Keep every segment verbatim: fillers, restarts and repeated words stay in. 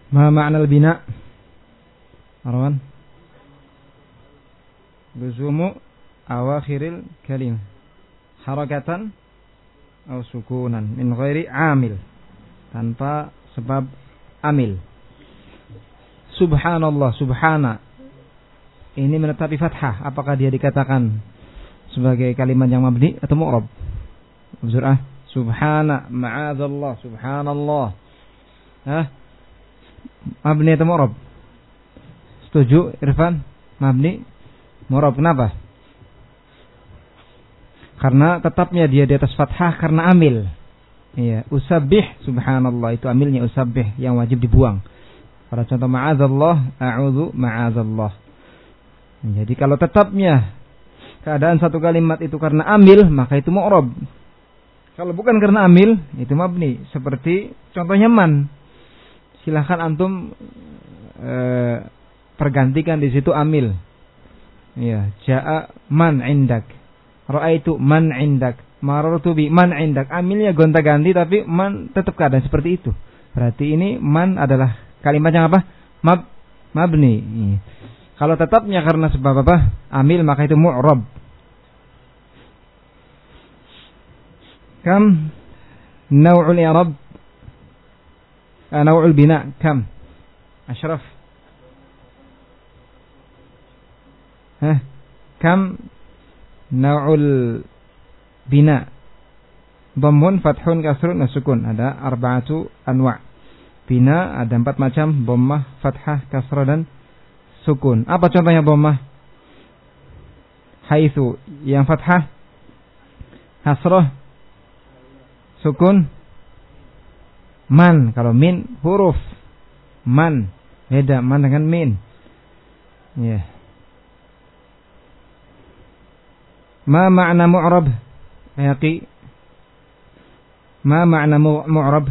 Ma ma'na al-bina? Marwan? Luzumu awakhiril kalim harakatan atau sukunan min ghairi amil, tanpa sebab amil. Subhanallah, subhana ini menetapi fathah, apakah dia dikatakan sebagai kalimat yang mabni atau mu'rab? Surah subhana, ma'adzallah, subhanallah. Hah? Mabni atau mu'rab? Setuju Irfan? Mabni, mu'rab. Kenapa? Karena tetapnya dia di atas fathah karena amil. Iya, usabbih, subhanallah, itu amilnya usabbih yang wajib dibuang. Pada contoh ma'adzallah, a'udzu ma'adzallah. Jadi kalau tetapnya keadaan satu kalimat itu karena amil, maka itu mu'rab. Kalau bukan karena amil, itu mabni. Seperti contohnya man. Silahkan antum e, pergantikan di situ amil. Ya, ja'a man indak, ra'aitu man indak, marartu bi man indak. Amilnya gonta-ganti tapi man tetap keadaan seperti itu. Berarti ini man adalah kalimat yang apa? Mab, mabni. Ya. Kalau tetapnya karena sebab apa? Amil, maka itu mu'rab. Kam naw'ul i'rab? Naw'ul bina kam? Ashraf. Hah? Kam naw'ul bina? Dhammun, fathun, kasrun, sukun. Ada arba'atu anwa'. Bina ada empat macam, dhammah, fathah, kasrah dan sukun. Apa contohnya dhammah? Haitsu, yang fathah, kasrah, sukun, man. Kalau min huruf man, beda man dengan min. Ya. Yeah. Ma ma'na mu'rab? Yaqi. Ma ma'na mu'rab?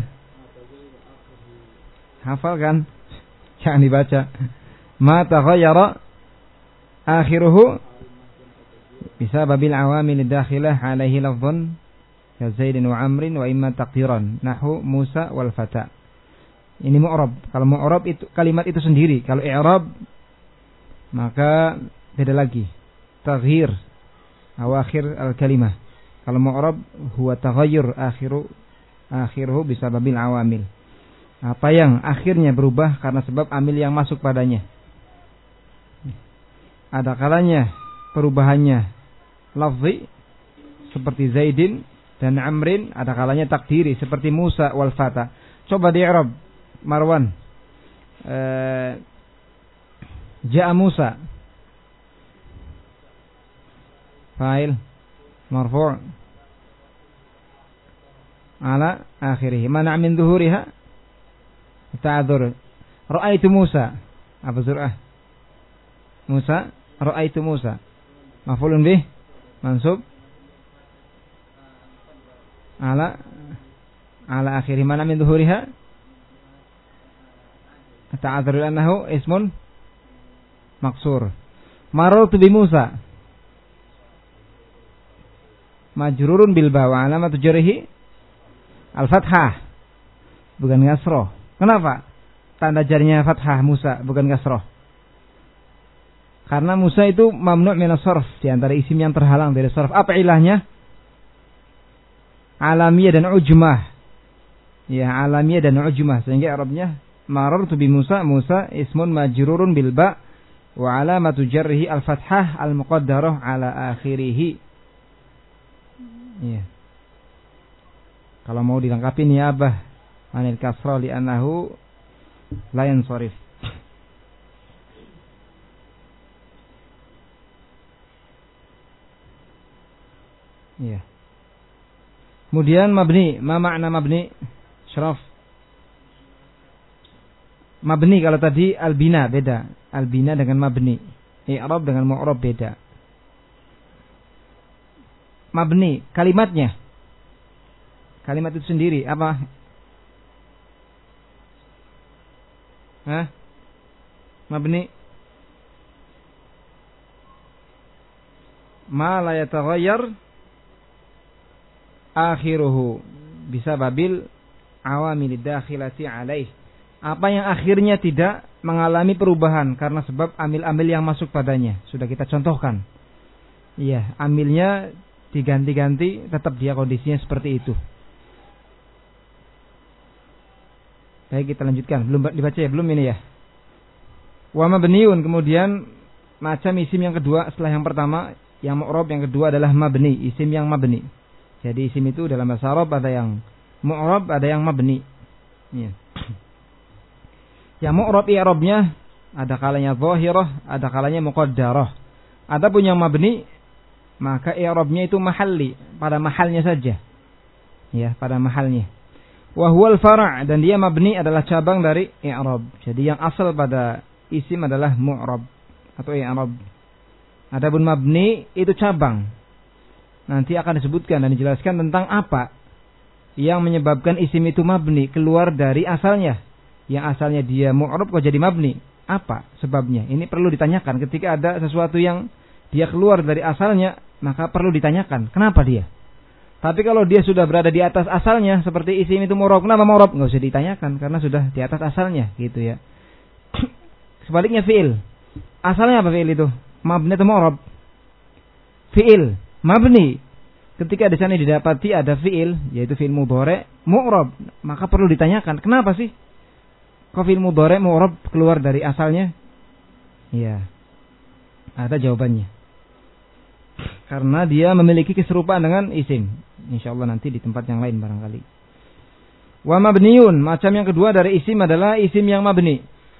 Hafal kan? Jangan dibaca. Ma taghayyara akhiruhu bisa babil awamil dakhilah alaihi lafdhun ya Zaidin wa Amrin wa imma taqdiran nahu Musa wal fata. Ini mu'rab. Kalau mu'rab itu kalimat itu sendiri. Kalau i'rab maka beda lagi. Taghyir awakhir al-kalimah. Kalau mu'rab huwa taghayyur akhiru akhiruhu bisababil awamil. Apa yang akhirnya berubah karena sebab amil yang masuk padanya. Ada kalanya perubahannya lafzi seperti Zaidin dan Amrin, ada kalanya takdiri seperti Musa wal fata. Coba di i'rab Marwan. Eh, Ja'a Musa. Fa'il marfu' ala akhirih. Mana min dhuhuriha? Ta'adzur. Ra'aitu Musa. Apa surah? Musa, ra'aitu Musa. Maf'ulun bih mansub ala ala akhirih. Mana min dhuhuriha? Ta'adzur annahu ismun maksur. Marartu bi Musa. Majrurun bil ba wa alamatu jarhi al-fathah bukan kasrah. Kenapa? Tanda jarnya fathah Musa bukan kasrah. Karena Musa itu mamnu' minas sarf, di antara isim yang terhalang dari sarf. Apa ilahnya? Alamiyah dan ujmah. Ya, alamiyah dan ujmah. Sehingga Arabnya marartu bi Musa, Musa ismun majrurun bil ba wa alamatu jarhi al-fathah al-muqaddarah ala akhirih. Ya. Kalau mau dilengkapi niyabah anil kasrah li annahu la yansarif. Ya. Kemudian mabni, ma makna mabni? Syaraf. Mabni kalau tadi al-bina beda. Al-bina dengan mabni. I'rab dengan mu'rab beda. Mabni, kalimatnya. Kalimat itu sendiri apa? Hah? Mabni ma la yataghayyar akhiruhu bisa babil awamil dakhilati alaih. Apa yang akhirnya tidak mengalami perubahan karena sebab amil-amil yang masuk padanya. Sudah kita contohkan. Iya, amilnya diganti-ganti, tetap dia kondisinya seperti itu. Baik, kita lanjutkan. Belum dibaca ya? Belum ini ya. Wa mabniun, kemudian macam isim yang kedua setelah yang pertama, yang mu'rab, yang kedua adalah mabni, isim yang mabni. Jadi isim itu dalam bahasa Arab ada yang mu'rab, ada yang mabni. Ya. Yang mu'rab i'rabnya ada kalanya zahirah, ada kalanya muqaddarah. Adapun yang mabni maka i'rabnya itu mahalli, pada mahalnya saja. Ya, pada mahalnya. Wa huwal fara', dan dia mabni adalah cabang dari i'rab. Jadi yang asal pada isim adalah mu'rab atau i'rab. Adapun mabni itu cabang. Nanti akan disebutkan dan dijelaskan tentang apa yang menyebabkan isim itu mabni, keluar dari asalnya. Yang asalnya dia mu'rab kok jadi mabni. Apa sebabnya? Ini perlu ditanyakan. Ketika ada sesuatu yang dia keluar dari asalnya, maka perlu ditanyakan. Kenapa dia? Tapi kalau dia sudah berada di atas asalnya, seperti isim itu mu'rab, kenapa mu'rab? Nggak usah ditanyakan, karena sudah di atas asalnya, gitu ya. Sebaliknya fi'il. Asalnya apa fi'il itu? Mabni atau mu'rab? Fi'il, mabni. Ketika di sana didapati ada fi'il, yaitu fi'il mudhari' mu'rab, maka perlu ditanyakan, kenapa sih kok fi'il mudhari' mu'rab keluar dari asalnya? Iya, ada jawabannya. Karena dia memiliki keserupaan dengan isim. Insyaallah nanti di tempat yang lain barangkali. Wa mabniun, macam yang kedua dari isim adalah isim yang mabni.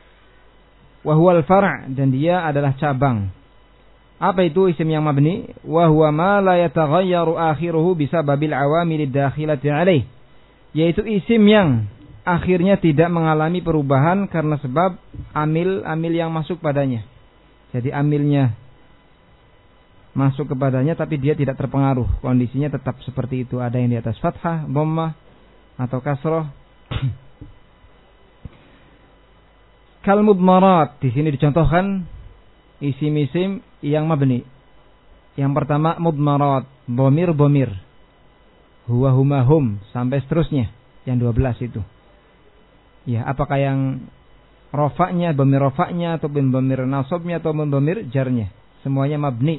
Wa huwal far', dan dia adalah cabang. Apa itu isim yang mabni? Wa huwa ma la yataghayyaru akhiruhu bisababil awamilid dakhilati alaih. Yaitu isim yang akhirnya tidak mengalami perubahan karena sebab amil-amil yang masuk padanya. Jadi amilnya masuk kepadanya tapi dia tidak terpengaruh. Kondisinya tetap seperti itu. Ada yang di atas fathah, dhammah atau kasrah. Kal mudmarat, di sini dicontohkan isim-isim yang mabni. Yang pertama mudmarat, dhamir-dhamir. Huwa huma hum sampai seterusnya yang dua belas itu. Ya, apakah yang rofaknya, dhamir rofaknya atau dhamir nasabnya atau dhamir jarnya? Semuanya mabni.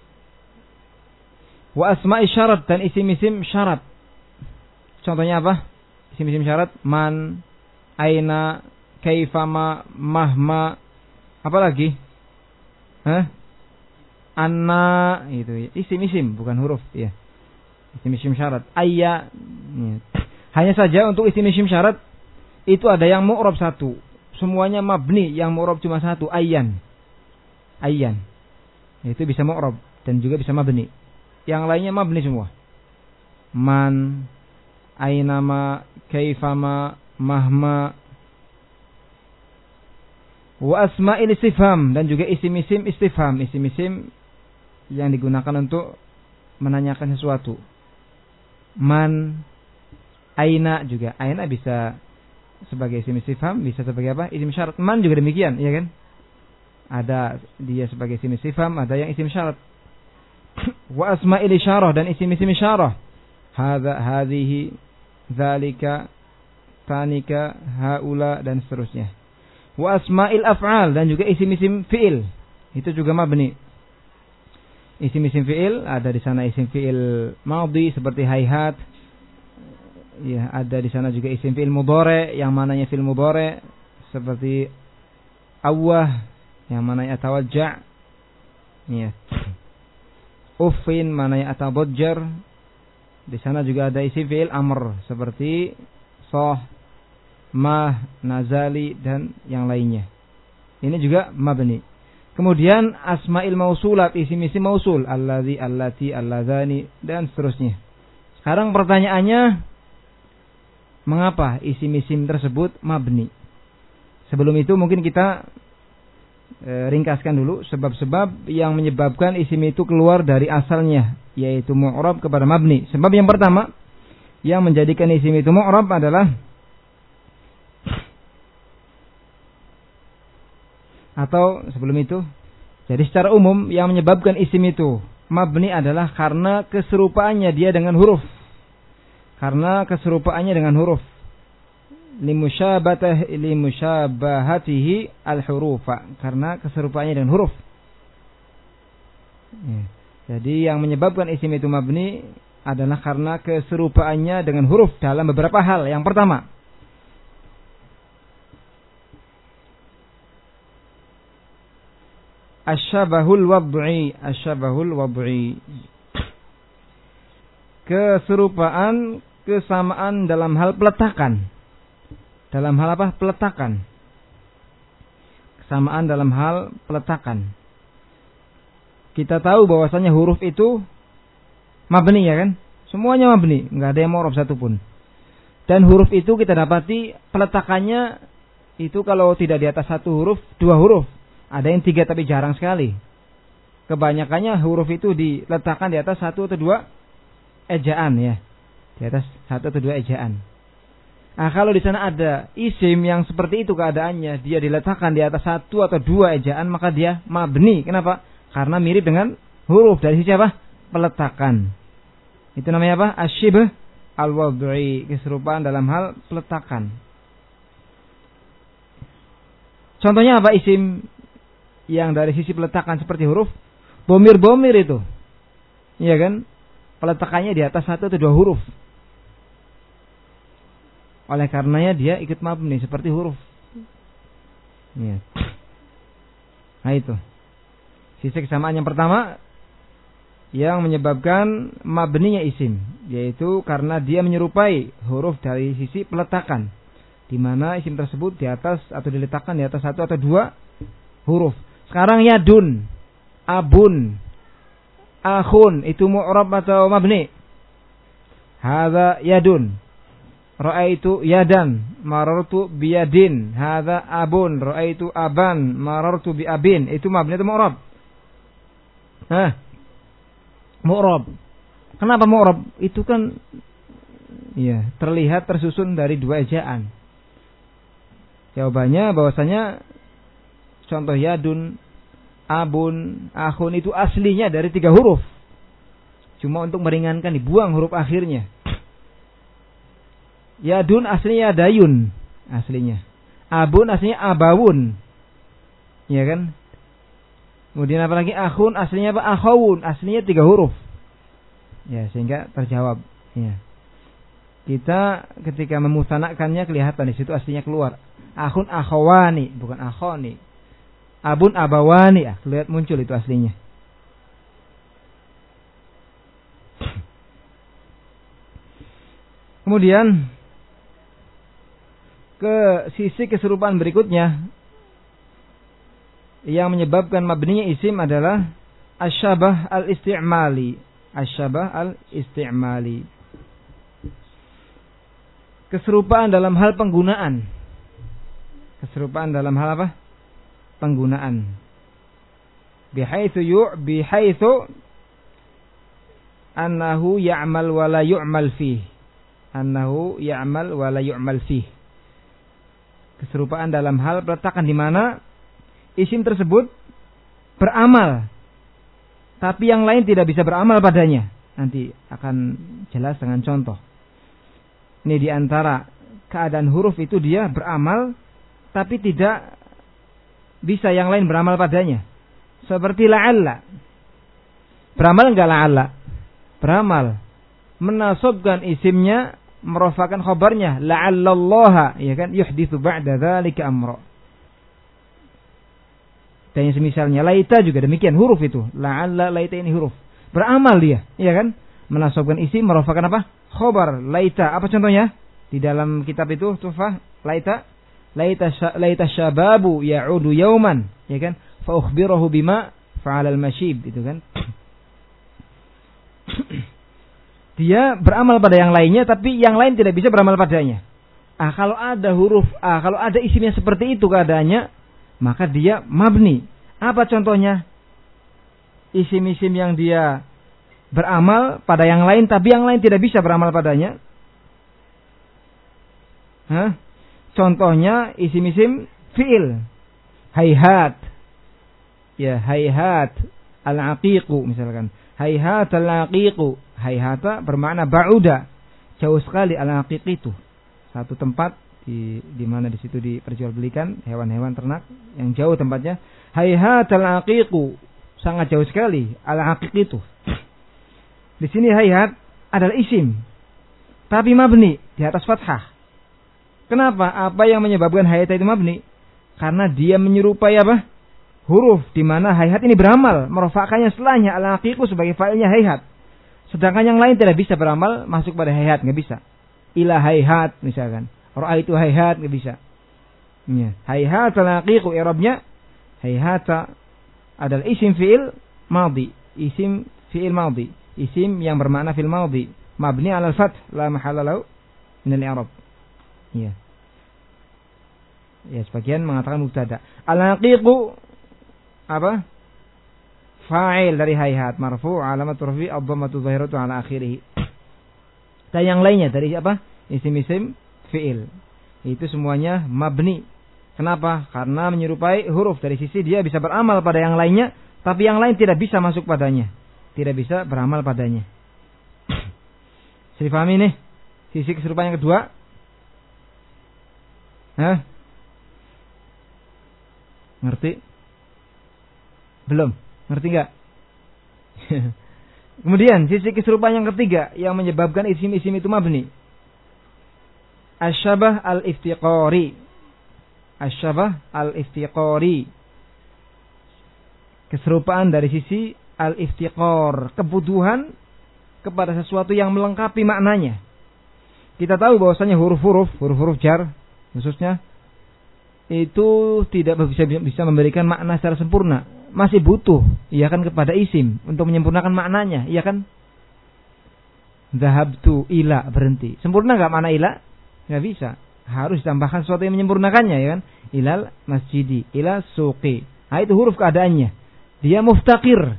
Wa asma'i syarat, dan isim-isim syarat. Contohnya apa? Isim-isim syarat man, aina, kaifama, mahma, apa lagi? Hah? Anna, itu isim-isim bukan huruf ya. Isim-isim syarat. Ayya. Ya. Hanya saja untuk isim-isim syarat itu ada yang mu'rab satu. Semuanya mabni, yang mu'rab cuma satu, ayyan. Ayyan. Itu bisa mu'rab dan juga bisa mabni. Yang lainnya mabni semua. Man, ainama, kaifama, mahma. Wa asma'il istifham, dan juga isim-isim istifham, isim-isim yang digunakan untuk menanyakan sesuatu. Man, aina juga. Aina bisa sebagai isim istifham, bisa sebagai apa? Isim syarat. Man juga demikian, ya kan? Ada dia sebagai isim istifham, ada yang isim syarat. Wa asma'il isyarah, dan isim-isim isyarah. Hadza, hadhihi, dzalika, tanika, haula, dan seterusnya. Wa asma'il af'al, dan juga isim-isim fi'il. Itu juga mabni. Isim-isim fi'il, ada di sana isim fi'il madhi seperti hayhat. Ya, ada di sana juga isim fi'il mudhari, yang mananya fi'il mudhari seperti awwah, yang mananya atawajja'. Ya. Uffin, mananya atabajjar. Di sana juga ada isim fi'il amr seperti sah, mah, nazali, dan yang lainnya. Ini juga mabni. Kemudian asma'il mausulat, isim-isim mausul, allazi, allati, alladzani, dan seterusnya. Sekarang pertanyaannya, mengapa isim-isim tersebut mabni? Sebelum itu mungkin kita e, ringkaskan dulu sebab-sebab yang menyebabkan isim itu keluar dari asalnya, yaitu mu'rab kepada mabni. Sebab yang pertama yang menjadikan isim itu mu'rab adalah, atau sebelum itu, jadi secara umum yang menyebabkan isim itu mabni adalah karena keserupaannya dia dengan huruf. Karena keserupaannya dengan huruf. limusyabatah limusyabahatihi al-hurufa, karena keserupaannya dengan huruf. Ya. Jadi yang menyebabkan isim itu mabni adalah karena keserupaannya dengan huruf dalam beberapa hal. Yang pertama, asyabahul wad'i, asyabahul wad'i. Keserupaan, kesamaan dalam hal peletakan. Dalam hal apa? Peletakan. Kesamaan dalam hal peletakan. Kita tahu bahwasanya huruf itu mabni, ya kan? Semuanya mabni, enggak ada yang mu'rab satupun. Dan huruf itu kita dapati peletakannya itu kalau tidak di atas satu huruf, dua huruf. Ada yang tiga tapi jarang sekali. Kebanyakannya huruf itu diletakkan di atas satu atau dua ejaan, ya. Di atas satu atau dua ejaan. Nah, kalau di sana ada isim yang seperti itu keadaannya, dia diletakkan di atas satu atau dua ejaan, maka dia mabni. Kenapa? Karena mirip dengan huruf dari sisi apa? Peletakan. Itu namanya apa? Asyibh al-wad'i, keserupaan dalam hal peletakan. Contohnya apa isim yang dari sisi peletakan seperti huruf? Bomir-bomir itu. Iya kan? Peletakannya di atas satu atau dua huruf. Oleh karenanya dia ikut mabni seperti huruf. Ya. Nah itu. Sisi kesamaan yang pertama yang menyebabkan mabninya isim, yaitu karena dia menyerupai huruf dari sisi peletakan, di mana isim tersebut di atas atau diletakkan di atas satu atau dua huruf. Sekarang yadun, abun, akhun, itu mu'rab atau mabni? Hadza yadun. Ra'aitu yadan, marartu biyadin. Hadza abun, ra'aitu aban, marartu bi abin. Itu mabni atau mu'rab? Hah? Mu'rab. Kenapa mu'rab? Itu kan ya, terlihat tersusun dari dua ejaan. Jawabannya bahwasanya contoh yadun, abun, akhun itu aslinya dari tiga huruf. Cuma untuk meringankan dibuang huruf akhirnya. Yadun aslinya dayun, aslinya. Abun aslinya abawun, ya kan? Kemudian apa lagi? Akhun aslinya apa? Akhawun, aslinya tiga huruf. Ya, sehingga terjawab. Ya. Kita ketika memusanakannya kelihatan di situ aslinya keluar. Akhun akhawani, bukan akhoni. Abun abawani, ah, lihat muncul itu aslinya. Kemudian ke sisi keserupaan berikutnya yang menyebabkan mabninya isim adalah asyabah al-isti'mali. Asyabah al-isti'mali. Keserupaan dalam hal penggunaan. Keserupaan dalam hal apa? Penggunaan. Bihaitsu yu' bihaitsu annahu ya'mal wa la yu'mal fihi. Annahu ya'mal wa la yu'mal fihi. Keserupaan dalam hal peletakan di mana isim tersebut beramal, tapi yang lain tidak bisa beramal padanya. Nanti akan jelas dengan contoh. Ini diantara keadaan huruf itu dia beramal, tapi tidak bisa yang lain beramal padanya. Seperti la'alla. Beramal enggak la'alla? Beramal. Menasabkan isimnya, merafakan khabarnya la'allallaha, ya kan, yuhditsu ba'da dzalika amra. Dan yang semisalnya laita juga demikian, huruf itu. La'alla, laita ini huruf. Beramal dia, ya kan? Menasabkan isim, merafakan apa? Khabar laita. Apa contohnya? Di dalam kitab itu Tuhfah, laita laita laita syababu ya'udu yauman, ya kan? Fa ukhbirahu bima fa'ala al-mashib, itu kan. Dia beramal pada yang lainnya, tapi yang lain tidak bisa beramal padanya. Ah, kalau ada huruf ah, kalau ada isimnya seperti itu keadaannya, maka dia mabni. Apa contohnya? Isim-isim yang dia beramal pada yang lain, tapi yang lain tidak bisa beramal padanya. Hah? Contohnya isim-isim fi'il. Hayhat. Ya, hayhat al-aqiqu misalkan. Hayhat al-aqiqu. Hayhata bermakna ba'uda. Jauh sekali al-aqiq itu. Satu tempat di di mana di situ diperjualbelikan hewan-hewan ternak yang jauh tempatnya. Hayhatal aqiqu, sangat jauh sekali al-aqiq itu. Di sini hayhat adalah isim, tapi mabni di atas fathah. Kenapa? Apa yang menyebabkan hayhat itu mabni? Karena dia menyerupai apa? Huruf di mana hayhat ini beramal merofakkannya setelahnya al-aqiqu sebagai fa'ilnya hayhat. Sedangkan yang lain tidak bisa beramal masuk pada hayhat, nggak bisa. Ila hayhat misalkan. Ra'aitu hayhat nggak bisa. Ya. Hayhat al-aqiqu i'rabnya hayhata adalah isim fi'il madhi, isim fi'il madhi, isim yang bermakna fil madhi, mabni 'ala al-fath la mahalla lahu min al-i'rab. Ya. Ya, sebagian mengatakan mubtada. Al-aqiqu apa? Fa'il dari hayhat, marfu' alamat rafi' ad-dhammatu dhahiratu 'ala akhirih. Dan yang lainnya dari apa? Isim-isim fi'il. Itu semuanya mabni. Kenapa? Karena menyerupai huruf, dari sisi dia bisa beramal pada yang lainnya, tapi yang lain tidak bisa masuk padanya, tidak bisa beramal padanya. Bisa difahami nih sisi keserupaan yang kedua? Hah? Ngerti? Belum? Ngerti nggak? Kemudian sisi keserupaan yang ketiga yang menyebabkan isim-isim itu mabni. Asyabah al-iftiqari. Asyabah al-iftiqari. Keserupaan dari sisi al-iftiqar, kebutuhan kepada sesuatu yang melengkapi maknanya. Kita tahu bahwasanya huruf-huruf, huruf-huruf jar khususnya itu tidak bisa bisa memberikan makna secara sempurna. Masih butuh, iya kan, kepada isim untuk menyempurnakan maknanya, iya kan? Dhahabtu ila, berhenti. Sempurna enggak makna ila? Enggak bisa. Harus ditambahkan sesuatu yang menyempurnakannya, ya kan? Ilal masjidi, ila suqi. Nah, itu huruf keadaannya. Dia muftaqir.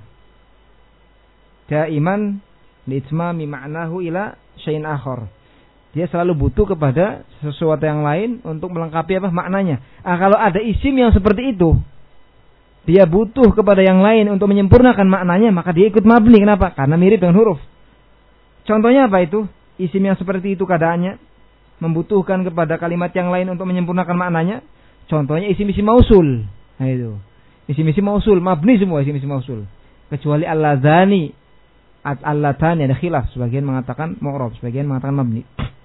Daiman li'itmami ma'nahu ila syai'in akhar. Dia selalu butuh kepada sesuatu yang lain untuk melengkapi apa maknanya. Ah, kalau ada isim yang seperti itu, dia butuh kepada yang lain untuk menyempurnakan maknanya, maka dia ikut mabni. Kenapa? Karena mirip dengan huruf. Contohnya apa itu? Isim yang seperti itu keadaannya membutuhkan kepada kalimat yang lain untuk menyempurnakan maknanya. Contohnya isim-isim mausul. Nah itu. Isim-isim mausul, mabni semua isim-isim mausul. Kecuali al-ladzani, al-latani ada khilaf. Sebagian mengatakan mu'rab, sebagian mengatakan mabni.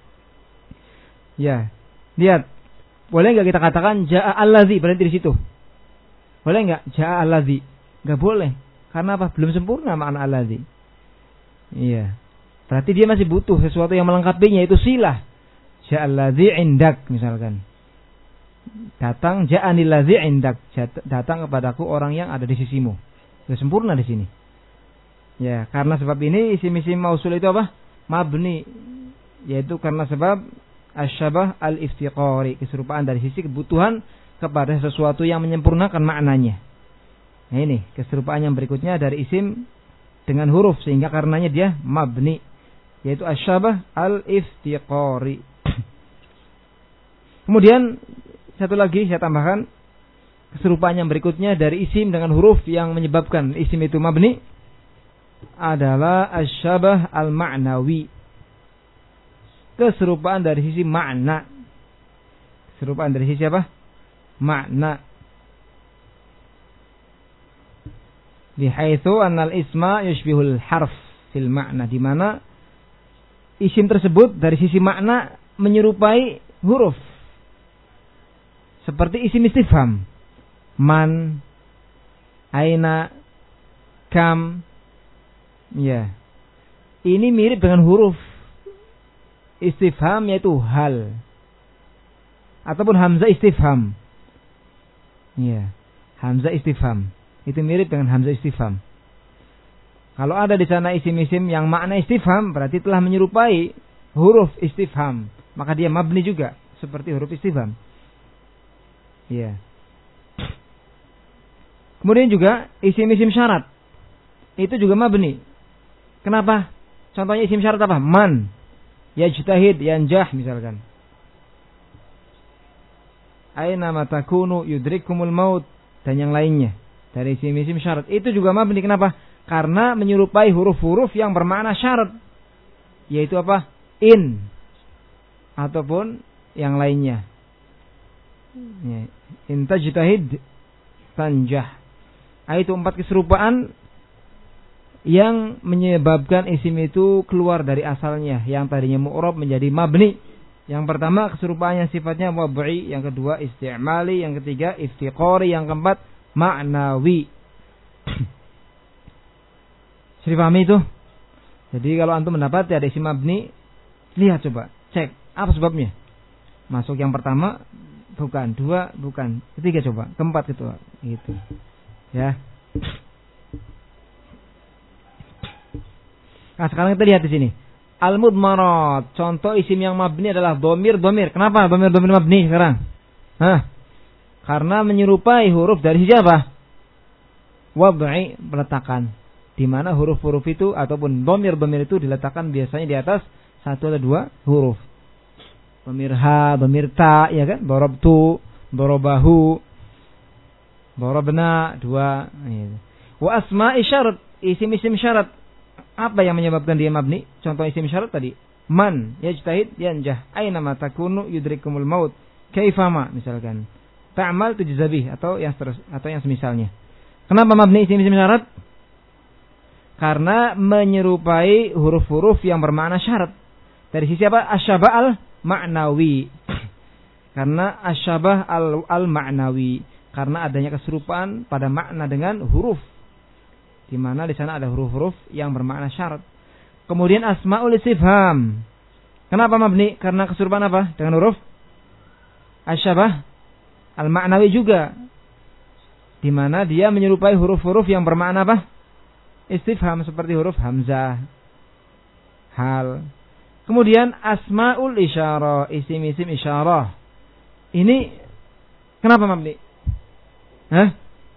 Ya. Lihat. Boleh enggak kita katakan jaa allazi, berhenti di situ? Boleh enggak? Jaa allazi. Enggak boleh. Karena apa? Belum sempurna makna allazi. Iya. Berarti dia masih butuh sesuatu yang melengkapinya, itu silah. Jaa allazi indak misalkan. Datang ja'anil ladzi indak, datang kepadaku orang yang ada di sisimu. Sudah sempurna di sini. Ya, karena sebab ini isim-isim mausul itu apa? Mabni, yaitu karena sebab asyabah al-iftiqari, keserupaan dari sisi kebutuhan kepada sesuatu yang menyempurnakan maknanya. Nah ini keserupaan yang berikutnya dari isim dengan huruf, sehingga karenanya dia mabni, yaitu asyabah al-iftiqari. Kemudian satu lagi saya tambahkan, keserupaan yang berikutnya dari isim dengan huruf yang menyebabkan isim itu mabni adalah asyabah al-ma'nawi. Keserupaan dari sisi makna. Keserupaan dari sisi apa? Makna. Bihaitsu annal isma yushbihul harf fil ma'na, di mana isim tersebut dari sisi makna menyerupai huruf. Seperti isim istifham. Man, aina, kam. Ya. Ini mirip dengan huruf istifham, yaitu hal. Ataupun hamzah istifham. Ya. Hamzah istifham. Itu mirip dengan hamzah istifham. Kalau ada di sana isim-isim yang makna istifham, berarti telah menyerupai huruf istifham. Maka dia mabni juga seperti huruf istifham. Ya. Kemudian juga isim-isim syarat. Itu juga mabni. Kenapa? Contohnya isim syarat apa? Man, yajtahid, yanjah misalkan. Aina ma takunu yudrikumul maut, dan yang lainnya. Dari isim-isim syarat. Itu juga mabni. Kenapa? Karena menyerupai huruf-huruf yang bermakna syarat. Yaitu apa? In. Ataupun yang lainnya. Ya. Intajtahid tanjah. Itu empat keserupaan yang menyebabkan isim itu keluar dari asalnya, yang tadinya mu'rab menjadi mabni. Yang pertama keserupaannya sifatnya wad'i, yang kedua isti'mali, yang ketiga iftiqari, yang keempat ma'nawi. Sudah paham itu? Jadi kalau antum mendapati ada isim mabni, lihat coba, cek apa sebabnya. Masuk yang pertama bukan, dua bukan, ketiga coba, keempat itu gitu. Ya. Nah, sekarang kita lihat di sini. Al-mudmarat, contoh isim yang mabni adalah domir, domir. Kenapa domir, domir mabni sekarang? Hah? Karena menyerupai huruf dari siapa? Wad'i, peletakan. Di mana huruf-huruf itu ataupun domir, domir itu diletakkan biasanya di atas satu atau dua huruf. Domir ha, domir ta, ya kan? Dorobtu, dorobahu, dorobna, dua. Wa asma'i syarat, isim-isim syarat. Apa yang menyebabkan dia mabni? Contoh isim syarat tadi. Man, yajtahid, yanjah. Aina ma takunu yudrikumul maut. Kaifama, misalkan. Ta'mal tujzabih, atau yang terus, atau yang semisalnya. Kenapa mabni isim-isim syarat? Karena menyerupai huruf-huruf yang bermakna syarat. Dari sisi apa? Asyabah al-ma'nawi. Karena asyabah al-ma'nawi. Karena adanya keserupaan pada makna dengan huruf. Di mana di sana ada huruf-huruf yang bermakna syarat. Kemudian asmaul istifham. Kenapa mabni? Karena keserupaan apa? Dengan huruf asyabah al-ma'nawi juga. Di mana dia menyerupai huruf-huruf yang bermakna apa? Istifham, seperti huruf hamzah, hal. Kemudian asmaul isyarah, isim-isim isyarah. Ini kenapa mabni? Hah?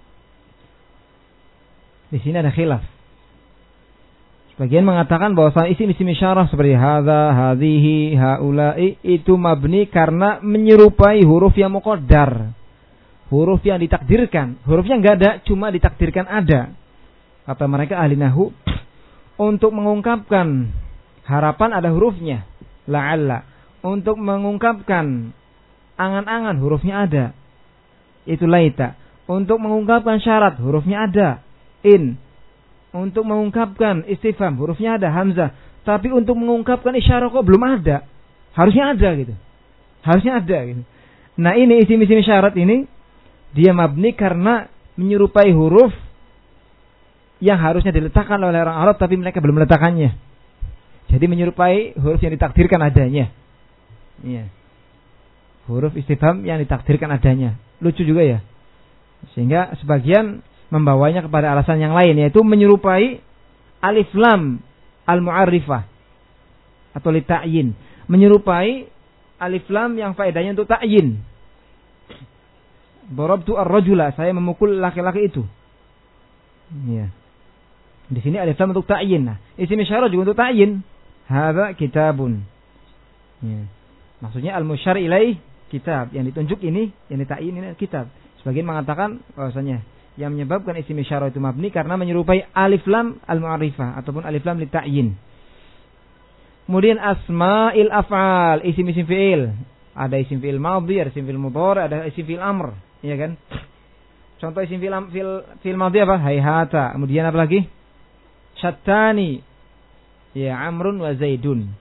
Di sini ada khilaf. Sebagian mengatakan bahwa isim-isim isyarah seperti hadza, hadhihi, haula'i itu mabni karena menyerupai huruf yang muqaddar. Huruf yang ditakdirkan. Hurufnya enggak ada, cuma ditakdirkan ada. Kata mereka ahli nahwu, untuk mengungkapkan harapan ada hurufnya. La'alla. Untuk mengungkapkan angan-angan hurufnya ada. Itu laita. Untuk mengungkapkan syarat hurufnya ada. In. Untuk mengungkapkan istifham hurufnya ada, hamzah. Tapi untuk mengungkapkan isyarah kok belum ada. Harusnya ada gitu. Harusnya ada gitu. Nah ini isim-isim syarat ini dia mabni karena menyerupai huruf yang harusnya diletakkan oleh orang Arab tapi mereka belum meletakkannya. Jadi menyerupai huruf yang ditakdirkan adanya. Iya. Huruf istifham yang ditakdirkan adanya. Lucu juga ya. Sehingga sebagian membawanya kepada alasan yang lain, yaitu menyerupai alif lam al-mu'arrifah atau li ta'yin. Menyerupai alif lam yang faedahnya untuk ta'yin. Darabtu ar-rajula, saya memukul laki-laki itu. Iya. Di sini alif lam untuk ta'yin. Nah, isim isyarah juga untuk ta'yin. Hadza kitabun. Ya. Maksudnya al-musyar ilaih kitab, yang ditunjuk ini, yang dita'yin ini kitab. Sebagian mengatakan bahwasanya yang menyebabkan isim isyarah itu mabni karena menyerupai alif lam al-mu'arrifah ataupun alif lam li ta'yin. Kemudian asma'il af'al, isim-isim fi'il. Ada isim fi'il madhi, ada isim fi'il mudhari', ada isim fi'il amr, iya kan? Contoh isim fi'il fi'il fi'il madhi apa? Hayhata. Kemudian apa lagi? Syattani. Ya, Amrun wa Zaidun.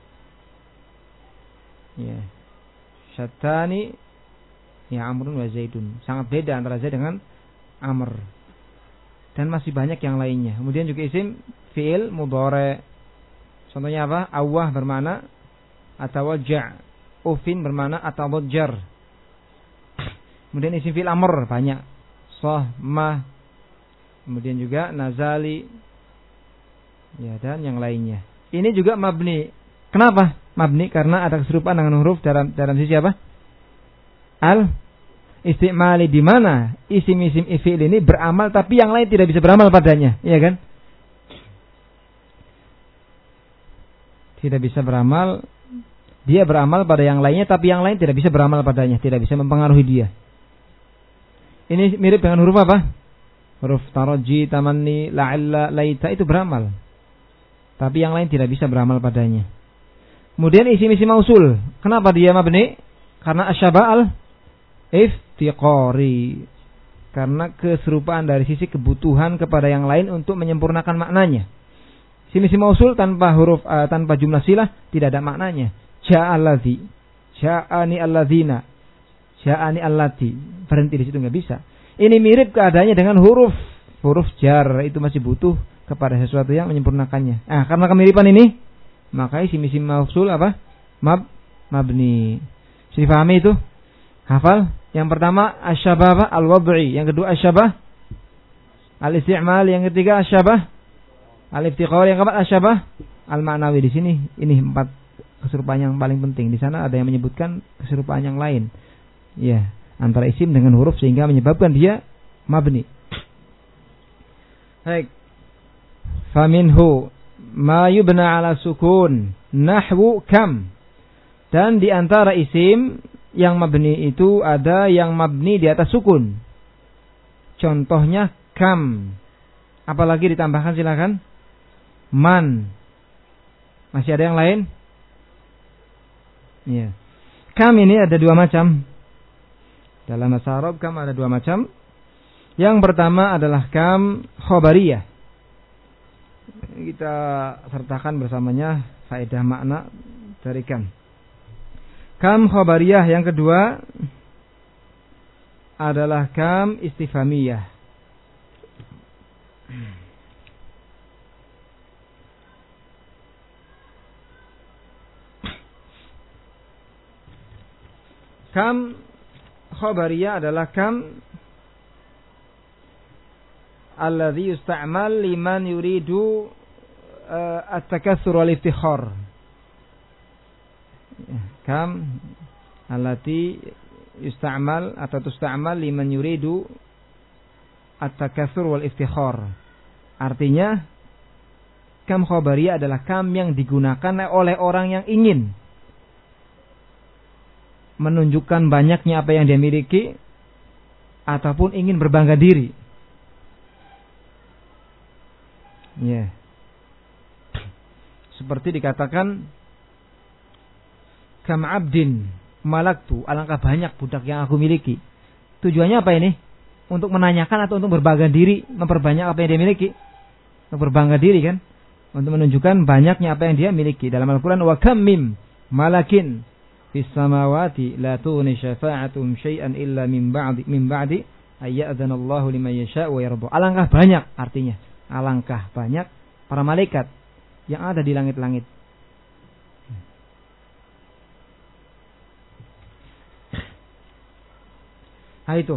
Ya. Syattani ya Amrun wa Zaidun. Sangat beda antara Zaid dengan Amr. Dan masih banyak yang lainnya. Kemudian juga isim fi'il mudhari'. Contohnya apa? Awwah bermakna atawajja'. Ufin bermakna atawajjar. Kemudian isim fi'il amr banyak. Sah, mah. Kemudian juga nazali. Ya, dan yang lainnya. Ini juga mabni. Kenapa? Mabni karena ada keserupaan dengan huruf dalam dalam sisi apa? Al istimali, di mana isim-isim fi'il ini beramal tapi yang lain tidak bisa beramal padanya, iya kan? Tidak bisa beramal, dia beramal pada yang lainnya tapi yang lain tidak bisa beramal padanya, tidak bisa mempengaruhi dia. Ini mirip dengan huruf apa? Huruf taraji, tamanni, la'alla, laita itu beramal. Tapi yang lain tidak bisa beramal padanya. Kemudian isim-isim mausul. Kenapa dia mabni? Karena asyabah al iftiqari. Karena keserupaan dari sisi kebutuhan kepada yang lain untuk menyempurnakan maknanya. Isim mausul tanpa huruf uh, tanpa jumlah silah tidak ada maknanya. Ja'alladzi, ja'ani alladzina, ja'ani allati. Berhenti di situ enggak bisa. Ini mirip keadaannya dengan huruf huruf jar, itu masih butuh kepada sesuatu yang menyempurnakannya. Nah, karena kemiripan ini, maka isim-isim mausul apa? Mab mabni. Bisa dipahami itu? Hafal? Yang pertama asyabah al-wad'i, yang kedua asyabah al-isti'mal, yang ketiga asyabah al-iftiqar, yang keempat asyabah al-ma'nawi. Di sini ini empat keserupaan yang paling penting. Di sana ada yang menyebutkan keserupaan yang lain. Ya, antara isim dengan huruf sehingga menyebabkan dia mabni. Baik. Faminhu ma yubna ala sukun nahwu kam. Dan di antara isim yang mabni itu ada yang mabni di atas sukun. Contohnya kam. Apalagi ditambahkan silakan. Man. Masih ada yang lain? Iya. Kam ini ada dua macam. Dalam bahasa Arab kam ada dua macam. Yang pertama adalah kam khobariyah. Kita sertakan bersamanya faedah makna dari kam. Kam khobariyah yang kedua adalah kam istifhamiyah. Kam khobariyah adalah kam alladhi yusta'mal liman yuridu uh, at-takatsur wal iftikhar. Kam allati yusta'mal atau tusta'mal liman yuridu at-takatsur wal iftikhar. Artinya kam khobariyah adalah kam yang digunakan oleh orang yang ingin menunjukkan banyaknya apa yang dia miliki ataupun ingin berbangga diri. Ya. Yeah. Seperti dikatakan kam abdin malaktu, alangkah banyak budak yang aku miliki. Tujuannya apa ini? Untuk menanyakan atau untuk berbangga diri, memperbanyak apa yang dia miliki? Untuk berbangga diri kan? Untuk menunjukkan banyaknya apa yang dia miliki. Dalam Al-Qur'an wa kam mim malakin fis samawati la tughni syafa'atuhum syai'an illa min ba'di min ba'di ay ya'dzanallahu liman yasha'u wa yarda. Alangkah banyak artinya. Alangkah banyak para malaikat yang ada di langit-langit. Nah itu.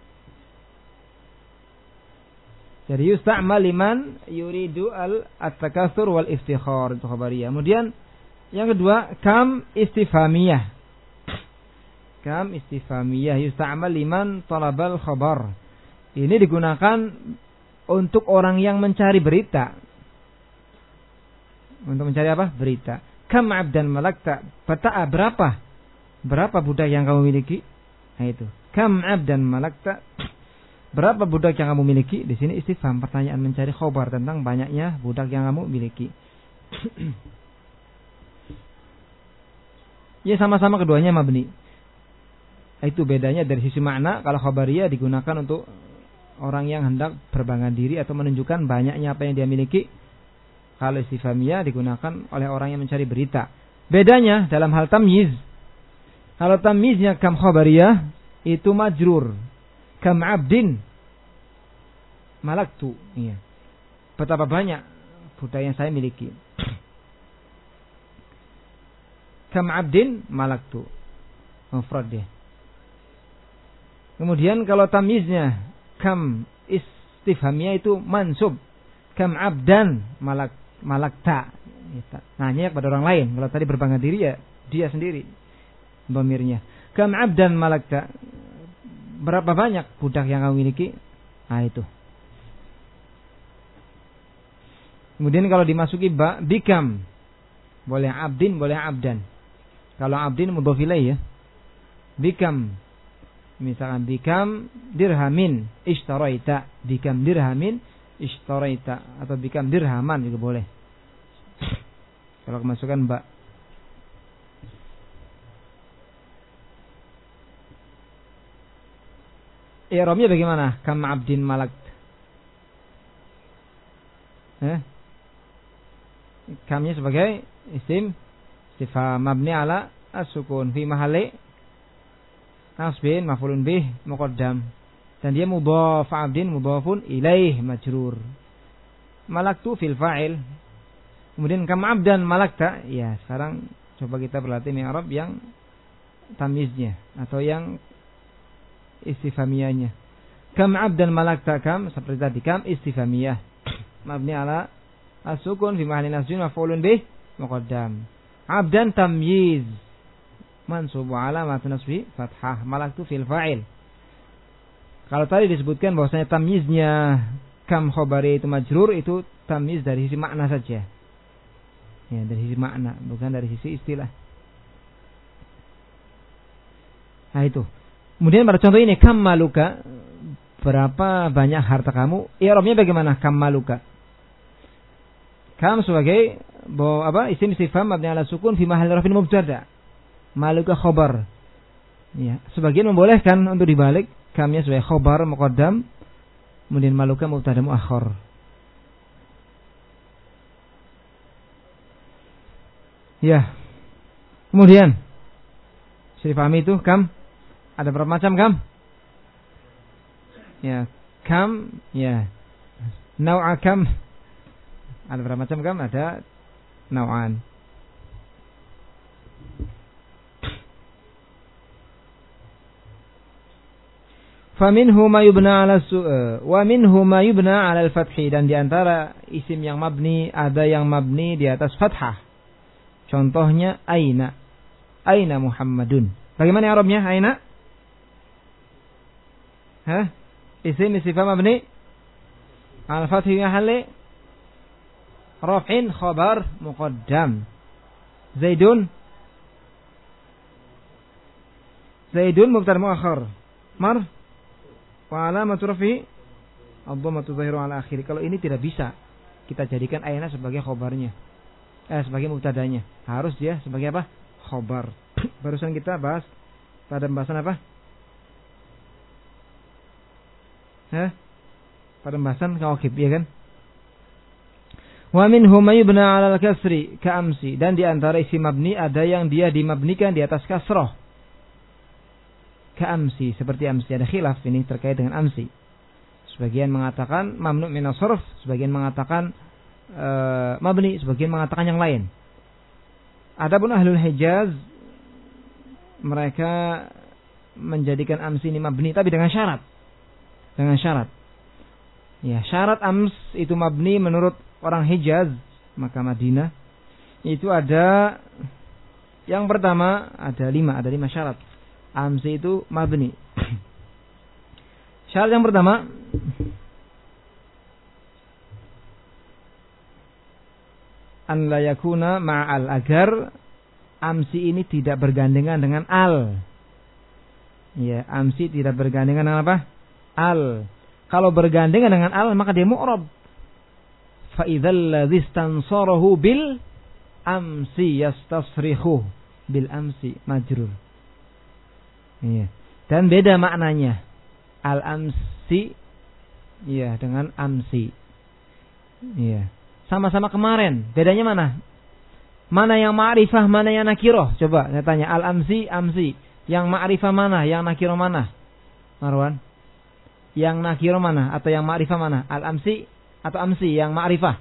Jadi yusta'mal liman yuridu al-takatsur wal iftikhar, itu khabariyah. Kemudian yang kedua kam istifhamiyah. Kam istifhamiyah yusta'mal liman talabal khabar. Ini digunakan untuk orang yang mencari berita. Untuk mencari apa? Berita. Kam abdan malakta. Peta'a berapa? Berapa budak yang kamu miliki? Nah itu. Kam abdan malakta. Berapa budak yang kamu miliki? Di sini istifham, pertanyaan mencari khabar tentang banyaknya budak yang kamu miliki. Ya sama-sama keduanya mabni. Itu bedanya dari sisi makna. Kalau khabariyah digunakan untuk orang yang hendak berbangga diri atau menunjukkan banyaknya apa yang dia miliki. Kalau istifhamiyah digunakan oleh orang yang mencari berita. Bedanya dalam hal tamyiz. Kalau tamyiznya kam khabariyah itu majrur. Kam abdin malaktu. Iya. Betapa banyak budak yang saya miliki. Kam abdin malaktu. Mufrad dia. Kemudian kalau tamyiznya kam istifhamiyah itu mansub. Kam abdan malak malakta. Nanya kepada orang lain. Kalau tadi berbangga diri ya dia sendiri dhamirnya. Kam abdan malakta. Berapa banyak budak yang kamu miliki? Nah itu. Kemudian kalau dimasuki ba, bikam. Boleh abdin, boleh abdan. Kalau abdin mudhof ilaih ya. Bikam. Misalkan bikam dirhamin ishtaraita. Bikam dirhamin ishtaraita. Atau bikam dirhaman juga boleh. Kalau kemasukan ba. i'rabnya bagaimana? Kam abdin malak. Eh? Kamnya sebagai isim istifham mabni ala as-sukun fi mahalli nasbin maf'ulun bih muqaddam. Dan dia mudhaf, abdin mudhafun ilaih majrur. Malaktu fil fa'il. Kemudian kam abdan malakta. Ya, sekarang coba kita berlatih i'rab yang tamyiznya atau yang istifhamiyahnya. Kam abdan malakta, kam seperti tadi, kam istifhamiyah mabni ala as-sukun fi mahalli nasbin maf'ulun bih muqaddam. Abdan tamyiz mansub ala ma nasbi fathah, malaktu fil fa'il. Kalau tadi disebutkan bahwasanya tamyiznya kam khabari itu majrur, itu tamyiz dari sisi makna saja. Ya, dari sisi makna, bukan dari sisi istilah. Nah itu. Kemudian pada contoh ini kam maluka, berapa banyak harta kamu? I'rabnya bagaimana kam maluka? Kam sebagai bahwa apa? Isim istifham mabni ala sukun fi mahalli raf'in mubtada. Maluka khabar. Ya, sebagian membolehkan untuk dibalik kamnya sebagai khabar muqaddam, kemudian maluka mubtada muakhar. Ya. Kemudian bisa dipahami itu kam ada berapa macam kam? Ya, kam ya. Nau'a kam. Ada berapa macam kam? Ada nau'an. Faminhu ma yubna 'ala su' wa minhu ma yubna 'ala al-fathi, dan di antara isim yang mabni ada yang mabni di atas fathah. Contohnya aina. Aina Muhammadun. Bagaimana i'rabnya aina? Hah? Isim istifham mabni 'ala al-fathi mahalli raf'in khabar muqaddam. Zaidun. Zaidun mubtada muakhar. Mar wa alamatu raf'i ad-dhammatu zahiru ala akhir. Kalau ini tidak bisa kita jadikan aina sebagai khabarnya. Eh sebagai mubtadanya. Harus dia sebagai apa? Khabar. Barusan kita bahas pada pembahasan apa? Hah? Pada pembahasan kawakib, ya kan? Wa minhum may yubna 'ala al-kasri ka amsi, dan di antara isim mabni ada yang dia dimabnikan di atas kasrah. Ka amsi, seperti amsi. Ada khilaf ini terkait dengan amsi. Sebagian mengatakan mamnu' min as-sarf, sebagian mengatakan uh, mabni, sebagian mengatakan yang lain. Adapun ahlul Hijaz mereka menjadikan amsi ini mabni, tapi dengan syarat. Dengan syarat. Ya, syarat ams itu mabni menurut orang Hijaz, maka Madinah itu ada yang pertama, ada lima, ada lima syarat. Amsi itu mabni. Syarat yang pertama, an la yakuna ma'al, agar amsi ini tidak bergandengan dengan al. Ya, amsi tidak bergandengan dengan apa? Al. Kalau bergandengan dengan al maka dia mu'rab. Fa idzal ladzi istansarahu bil amsi yastasrihu bil amsi majrur. Iya. Dan beda maknanya al amsi ya dengan amsi. Iya. Sama-sama kemarin. Bedanya mana? Mana yang ma'rifah, mana yang nakirah? Coba saya tanya, al amsi, amsi. Yang ma'rifah mana? Yang nakirah mana? Marwan. Yang nakirah mana atau yang ma'rifah mana? Al amsi atau amsi yang ma'rifah?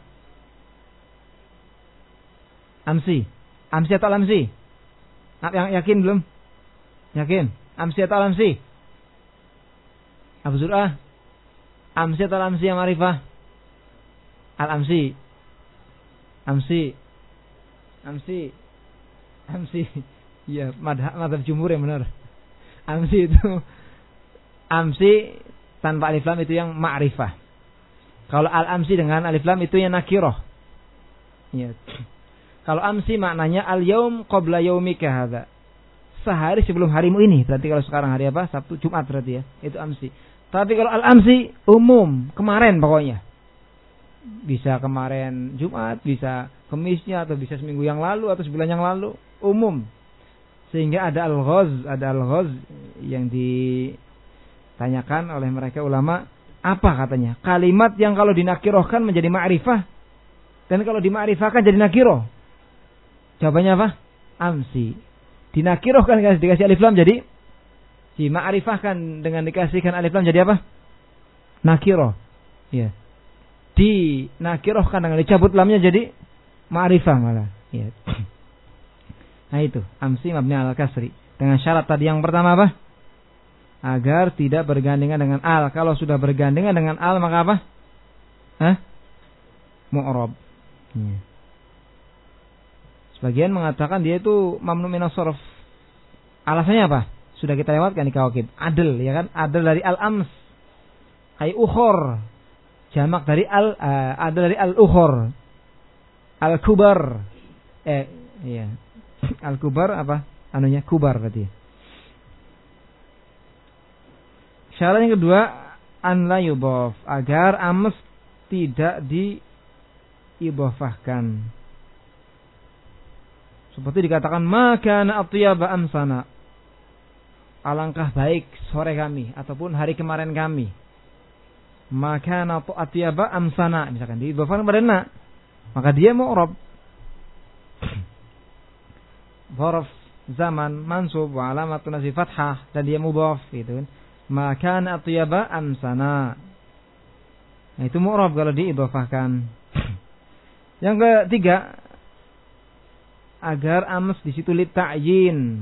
Amsi. Amsi atau al amsi? Yang yakin belum? Yakin? Amsi atau al amsi? Abu Zur'ah. Amsi atau al amsi yang ma'rifah? Al amsi. Amsi. Amsi. Amsi. Iya, madhab, madhab jumhur yang benar. Amsi itu amsi tanpa alif lam itu yang ma'rifah. Kalau al-amsi dengan alif lam itu yang nakirah. Ya. Kalau amsi maknanya al-yaum qabla yaumika hadza. Sehari sebelum harimu ini. Berarti kalau sekarang hari apa? Sabtu, Jumat berarti ya. Itu amsi. Tapi kalau al-amsi umum, kemarin pokoknya. Bisa kemarin Jumat, bisa Kemisnya, atau bisa seminggu yang lalu atau sebulan yang lalu, umum. Sehingga ada al-ghaz, ada al-ghaz yang di Tanyakan oleh mereka ulama, apa katanya? Kalimat yang kalau dinakirohkan menjadi ma'rifah dan kalau dimakrifahkan jadi nakiroh. Jawabannya apa? Amsi. Dinakirohkan dikasih alif lam jadi dimakrifahkan dengan dikasihkan alif lam jadi apa? Nakiroh. Ya. Dinakirohkan dengan dicabut lamnya jadi ma'rifah malah. Ya. Nah itu, amsi mabni al kasri. Dengan syarat tadi yang pertama apa? Agar tidak bergandengan dengan al. Kalau sudah bergandengan dengan al maka apa? Hah? Mu'rab. Ya. Sebagian mengatakan dia itu mamnu minas sarf. Alasannya apa? Sudah kita lewatkan di kawakib. Adl, ya kan? Adl dari al-ams. Ay ukhor. Jamak dari al uh, adl dari al-ukhor. Al-kubar. Eh, iya. Al-kubar apa? Anunya kubar berarti. Syarat yang kedua, an la yudhaf, agar ams tidak diidhafahkan. Seperti dikatakan maka na atyaba amsana. Alangkah baik sore kami ataupun hari kemarin kami. Maka na atyaba amsana, misalkan diidhafahkan pada na, maka dia mu'rab. Dzarf zaman mansub wa alamatun nasbi fathah dan dia mudhaf gitu kan. Maka atyaba amsana. Nah, itu mu'rab kalau diidhafahkan. Yang ketiga, agar ams di situ li ta'yin.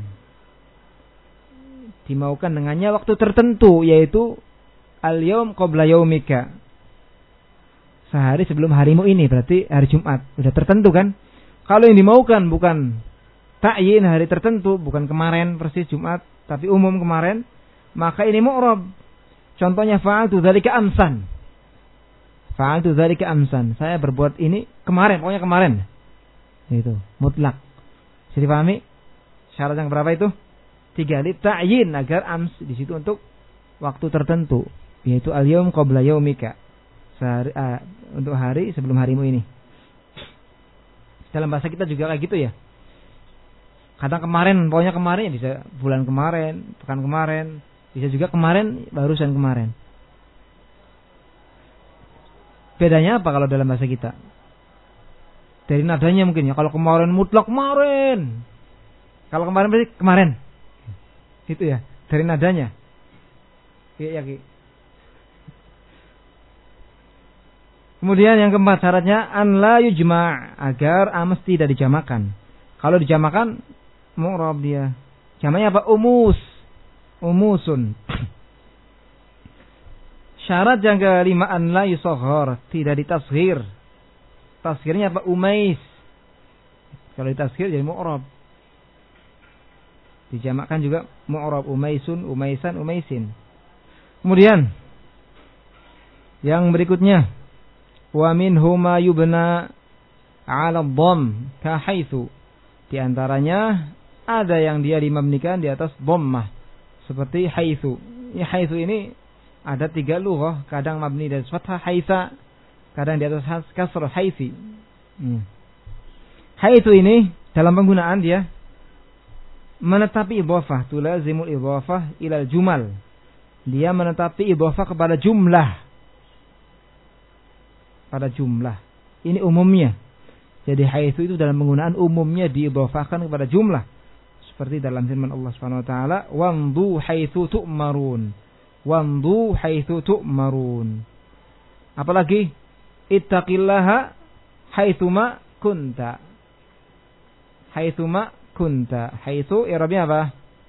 Dimaukan dengannya waktu tertentu, yaitu al-yaum qabla yaumika. Sehari sebelum harimu ini, berarti hari Jumat. Sudah tertentu kan? Kalau yang dimaukan bukan ta'yin hari tertentu, bukan kemarin persis Jumat, tapi umum kemarin, maka ini mu'rab. Contohnya fa'altu dzalika amsan. Fa'altu dzalika amsan. Saya berbuat ini kemarin, pokoknya kemarin. Itu mutlak. Bisa dipahami? Syarat yang berapa itu? Tiga, li ta'yin, agar ams di situ untuk waktu tertentu, yaitu al-yaum qabla yaumika. Sehari, uh, untuk hari sebelum harimu ini. Dalam bahasa kita juga kayak gitu ya. Kadang kemarin, pokoknya kemarin ya bisa bulan kemarin, pekan kemarin. Bisa juga kemarin, barusan kemarin. Bedanya apa kalau dalam bahasa kita? Dari nadanya mungkin ya. Kalau kemarin mutlak kemarin. Kalau kemarin berarti kemarin. Itu ya. Dari nadanya. Iya, ya, kemudian yang keempat syaratnya an la yujma', agar ams tidak dijamakan. Kalau dijamakan mu'rab dia. Jamaknya apa? Umus. Umusun. Syarat yang kelima an la yusaghar, tidak ditashghir. Tasghirnya apa? Umais. Kalau ditashghir jadi mu'rab. Dijamakkan juga mu'rab, umaisun, umaisan, umaisin. Kemudian yang berikutnya, wa minhu ma yubna 'ala dhamm ka haitsu. Di antaranya ada yang dia dimabnikan di atas dhammah, seperti haitsu. Ya, haitsu ini ada tiga lughah, kadang mabni dan fathah haitsa, kadang di atas kasrah haitsi. Hmm. Haitsu ini dalam penggunaan dia menetapi idhafah, tulazimul idhafah ilal jumal. Dia menetapi idhafah kepada jumlah. Pada jumlah. Ini umumnya. Jadi haitsu itu dalam penggunaan umumnya diidhafahkan kepada jumlah. Seperti dalam firman Allah Subhanahu wa taala, "Wamdu haitsu tu'marun." Wamdu haitsu tu'marun. Apalagi ittaqillaha haitsuma kunta. Haitsuma kunta. Haitsu i'rabnya apa?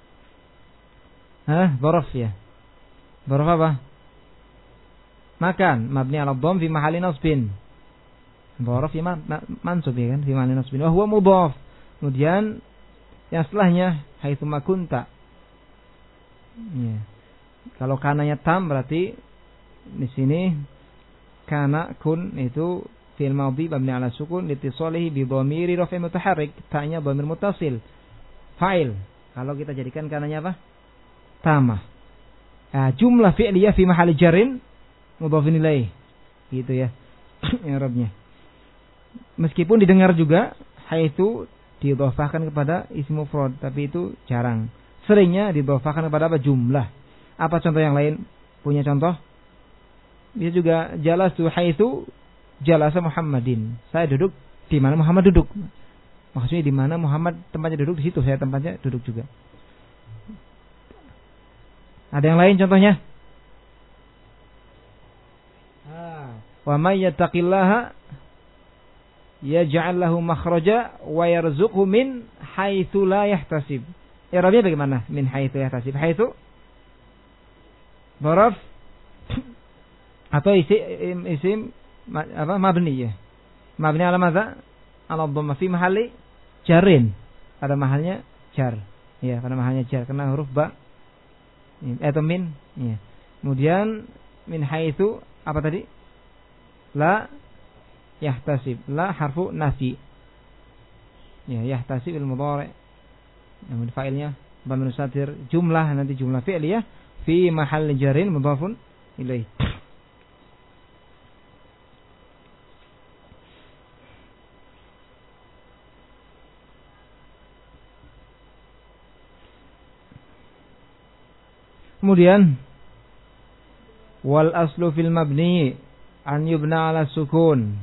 Hah? Dzaraf ya. Dzaraf apa? Makan, mabni 'ala dhamm fi mahalli nasbin. Dzaraf ya mansub ya kan, fi mahalli nasbin. Wa huwa mudhaf. Kemudian yang setelahnya haitsuma kunta. Ya. Kalau kananya tam berarti di sini kana kun itu fi'il madhi mabni 'ala sukun litisalihi bi dhamiri raf'i mutaharrik, ta'nya dhamir muttasil. Fa'il. Kalau kita jadikan kananya apa? Tamah. Nah, jumlah fi'liyah fi mahalli jarrin mudhafin ilaih. Gitu ya. I'rabnya. Meskipun didengar juga haitsu didhafahkan kepada ismu mufrad, tapi itu jarang. Seringnya didhafahkan kepada apa? Jumlah. Apa contoh yang lain? Punya contoh? Bisa juga jalastu haitsu jalasa Muhammadin. Saya duduk di mana Muhammad duduk. Maksudnya di mana Muhammad tempatnya duduk, di situ saya tempatnya duduk juga. Ada yang lain contohnya? Wa may yattaqillaha yaj'al lahu makhraja wa yarzuqhu min haitsu la yahtasib. I'rabnya bagaimana? Min haitsu yahtasib. Haitsu dharaf atau isim isim apa mabni ya. Mabni ala madza? Ala dhamma fi mahalli jarin. Pada mahalnya jar. Ya, pada mahalnya jar karena huruf ba atau min ya. Kemudian min haitsu apa tadi? La yahtasib. La harfu nafi. Ya, yahtasib al mudhari'. Namun fa'ilnya dhamir mustatir, jumlah nanti jumlah fi'liyah fi mahall jarin mudhafun ilaih. Kemudian wal aslu fil mabni an yubna ala sukun.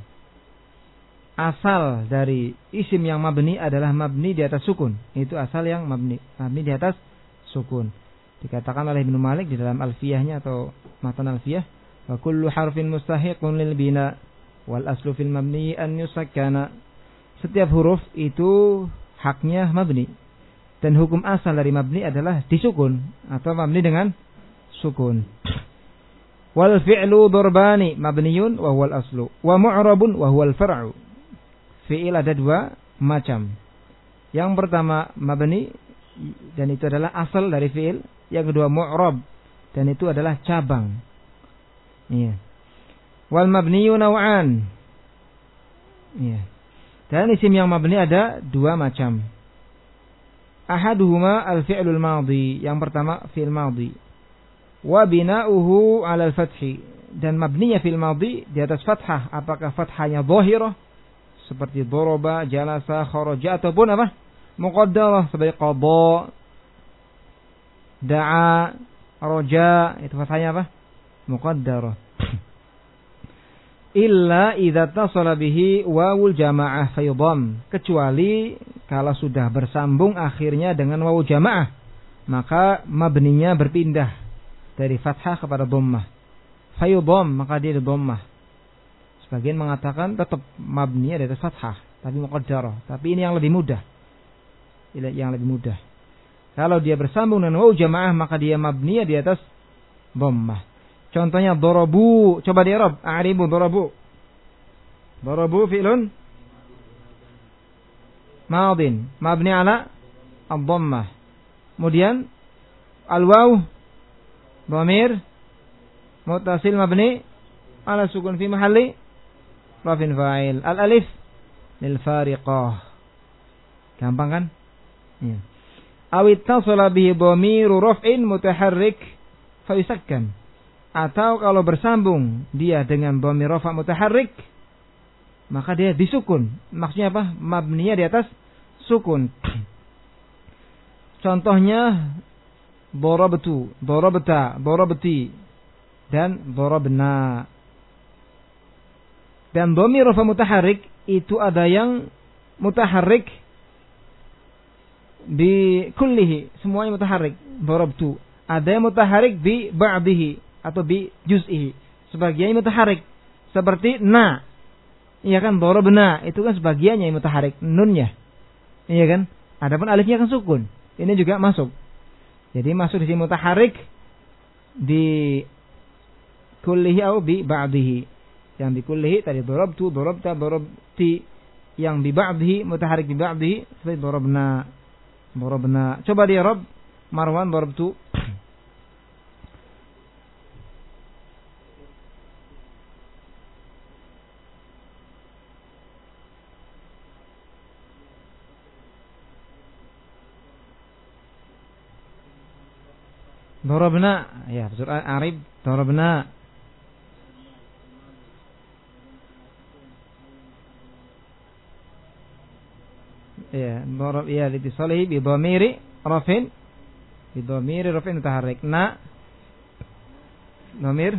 Asal dari isim yang mabni adalah mabni di atas sukun. Itu asal yang mabni, mabni di atas sukun. Dikatakan oleh Ibnu Malik di dalam alfiyahnya atau matan alfiyah, wa kullu harfin mustahiqun lil bina wal aslu fil mabni an yusakkana. Setiap huruf itu haknya mabni. Dan hukum asal dari mabni adalah disukun atau mabni dengan sukun. Wal fi'lu darbani mabniyun wa huwal aslu wa mu'rabun wa huwal far'u. Fi'il ada dua macam. Yang pertama mabni dan itu adalah asal dari fi'il. Yang kedua mu'rab dan itu adalah cabang. Iya. Wal mabniyu naw'an. Iya. Dan isim yang mabni ada dua macam. Ahaduhuma al-fi'lul madhi. Yang pertama fi'il madhi. Wa bina'uhu 'ala al-fathi. Dan mabninya fi'il madhi di atas fathah. Apakah fathahnya dhahirah seperti daraba, jalasa, kharaja ataupun apa? Muqaddarah sebagai qada, da'a, raja. Itu fathahnya apa? Muqaddarah. Illa idza tasala bihi wawul jamaah faydham. Kecuali kalau sudah bersambung akhirnya dengan wawu jamaah, maka mabninya berpindah dari fathah kepada dhammah. Faydham, maka dia di dhammah. Sebagian mengatakan tetap mabninya di atas fathah, tapi muqaddarah. Tapi ini yang lebih mudah. Yang lebih mudah. Kalau dia bersambung dengan wawu jamaah, maka dia mabninya di atas dhammah. Contohnya darabu, coba di i'rab, a'ribu darabu. Darabu fi'lun madin, mabni ala ad-dhammah. Kemudian al-waw dhamir muttasil mabni ala sukun fi mahalli rafin fa'il. Al-alif lil fariqah. Gampang kan? Ya. Aw ittasala bihi dhamiru raf'in mutaharrik fa yusakkan. Atau kalau bersambung dia dengan dhamir rafa' mutaharrik, maka dia disukun. Maksudnya apa? Mabninya di atas sukun. Contohnya darabtu, darabta, darabti dan darabna. Dan dhamir rafa' mutaharrik itu ada yang mutaharrik di kullihi, semuanya mutaharrik. Darabtu. Ada yang mutaharrik bi ba'dihi atau bi juz'ihi. Sebagiannya mutaharrik seperti na. Iya kan, darabna itu kan sebagiannya yang mutaharrik, nunnya. Iya kan? Adapun alifnya kan sukun. Ini juga masuk. Jadi masuk di sini mutaharrik di kullihi atau bi ba'dihi. Yang di kullihi tadi darabtu, darabta, darabti. Yang bi ba'dihi mutaharrik bi ba'dihi seperti darabna, darabna. Coba di i'rab Marwan darabtu. Darabna, ya, surah Arib, darabna. Ya, darab ya litisalihi bi dhamiri rafin, bi dhamiri rafin mutaharrik. Na Dhamir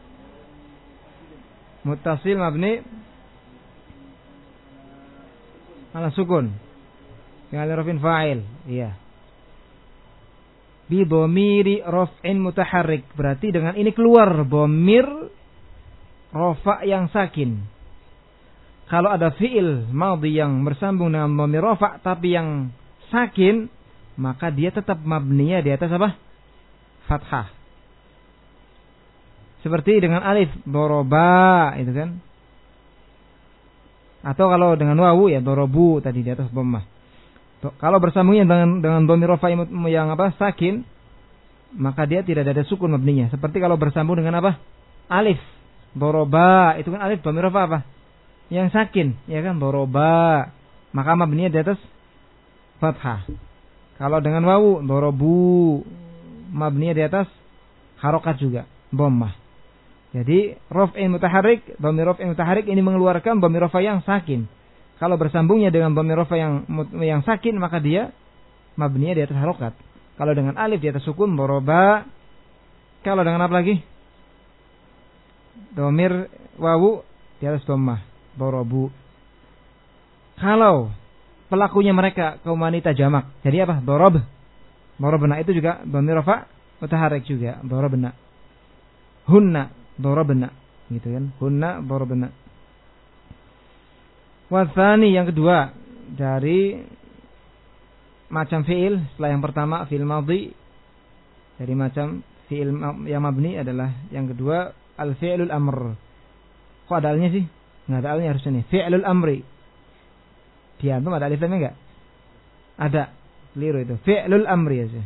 muttasil mabni ala sukun. Fi'il rafin fa'il. Iya. Bi dhamiri raf'in mutaharrik. Berarti dengan ini keluar dhamir rafa yang sakin. Kalau ada fi'il madhi yang bersambung dengan dhamir rafa tapi yang sakin, maka dia tetap mabninya di atas apa? Fathah. Seperti dengan alif doroba itu kan. Atau kalau dengan wawu ya dorobu tadi di atas dhammah. Kalau bersambungnya dengan dengan dhamir rafa yang apa? Sakin, maka dia tidak ada sukun mabninya. Seperti kalau bersambung dengan apa? Alif doroba, itu kan alif dhamir rafa apa? Yang sakin, ya kan? Doroba, maka mabninya di atas fathah. Kalau dengan wawu dorobu, mabninya di atas harokat juga, dhammah. Jadi raf'in mutaharrik, dhamir raf'in mutaharrik ini mengeluarkan dhamir rafa yang sakin. Kalau bersambungnya dengan dhamir rafa yang yang sakin, maka dia mabninya di atas harokat. Kalau dengan alif di atas sukun doroba. Kalau dengan apa lagi? Dhamir wawu di atas dhammah, dorobu. Kalau pelakunya mereka kaum wanita jamak, jadi apa? Dorob. Dorobna itu juga dhamir rafa mutaharrik juga, dorobna. Hunna dorobna, gitu kan? Hunna dorobna. Wathani yang kedua dari macam fi'il setelah yang pertama fi'il madhi, dari macam fi'il yang mabni adalah yang kedua al-fi'lul amr. Kok ada alnya sih? Enggak ada alnya harusnya nih. Fi'lul amri. Di antum ada alif lamnya enggak? Ada. Keliru itu. Fi'lul amri aja.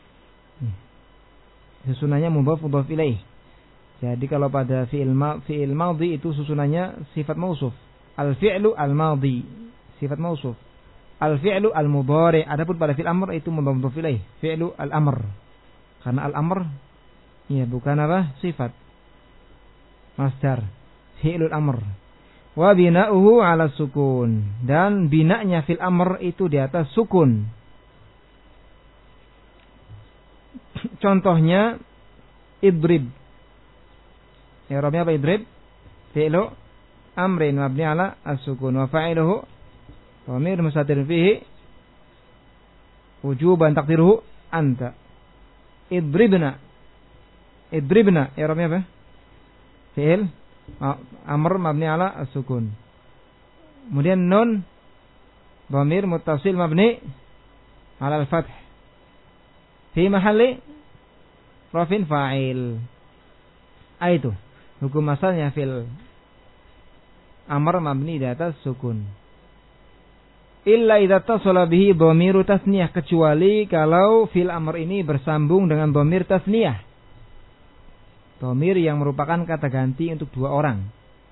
Susunannya mudhaf mudhaf ilaih. Jadi kalau pada fi'il ma, fi'il madhi itu susunannya sifat mausuf. Al-fi'lu al-madhi, sifat mausuf. Al-fi'lu al-mudhari. Adapun pada fi'il amr itu mudhaf mudhaf ilaih, fi'lu al-amr. Karena al-amr ya bukan apa? Sifat. Masdar. Fi'lul amr. Wa bina'uhu 'ala sukun. Dan bina'nya fil amr itu di atas sukun. Contohnya idrib. I'rabnya apa idrib? Fi'lu amrin mabni 'ala as-sukun wa fa'iluhu dhamir mustatir fihi wujuban taqdiruhu anta. Idribna. Idribna i'rabnya apa? Fi'il amr mabni 'ala as-sukun. Kemudian nun dhamir muttasil mabni 'ala al-fath fi mahalli rafin fa'il. Ah itu hukum asalnya fil amr mabni di atas sukun. Illa idza tasala bihi dhamiru tasniyah, kecuali kalau fil amr ini bersambung dengan dhamir tasniyah. Dhamir yang merupakan kata ganti untuk dua orang.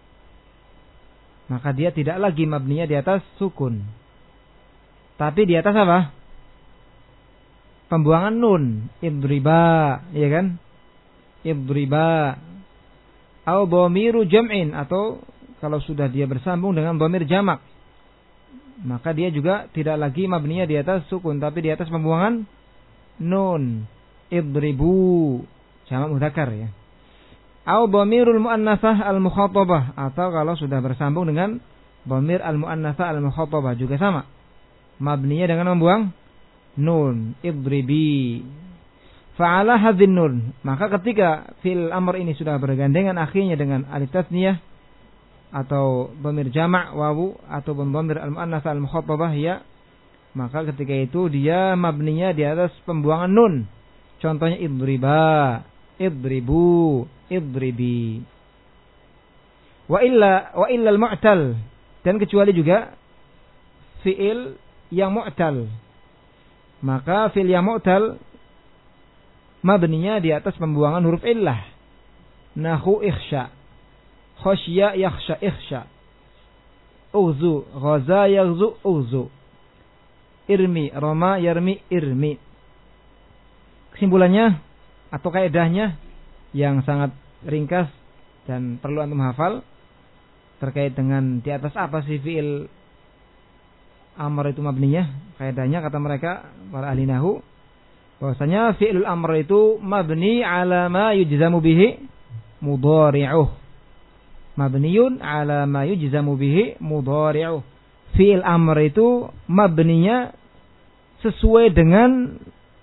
Maka dia tidak lagi mabninya di atas sukun. Tapi di atas apa? Pembuangan nun. Idriba, iya kan? Idriba. Au dhamiru jam'in, atau kalau sudah dia bersambung dengan dhamir jamak, maka dia juga tidak lagi mabninya di atas sukun, tapi di atas pembuangan nun. Idribu, jamak mudzakkar ya. Au dhamirul muannasah al-mukhatabah, atau kalau sudah bersambung dengan dhamir al-muannasah al-mukhatabah juga sama. Mabninya dengan membuang nun. Idribi. Fa'ala hadzin nun, maka ketika fil amr ini sudah bergandengan akhirnya dengan alif tasniyah atau dhamir jamak wawu atau dhamir al-muannats al-mukhatabah ya, maka ketika itu dia mabninya di atas pembuangan nun. Contohnya idriba, idribu, idribi. Wa illa wa illa al-mu'tal, dan kecuali juga fi'il yang mu'tal. Maka fi'il yang mu'tal mabninya di atas pembuangan huruf illah. Nahu ikhsha, khasya yakhsha ikhsha, uzu ghaza yaghzu uzu, irmi rama yarmi irmi. Kesimpulannya atau kaidahnya yang sangat ringkas dan perlu antum hafal terkait dengan di atas apa sih fi'il amr itu mabninya. Kaidahnya kata mereka para ahli nahwu bahwasanya fi'ilul amr itu mabni ala ma yujzamu bihi mudhari'uh. Mabniyun ala ma yujzamu bihi mudhari'uh. Fi'il amr itu mabninya sesuai dengan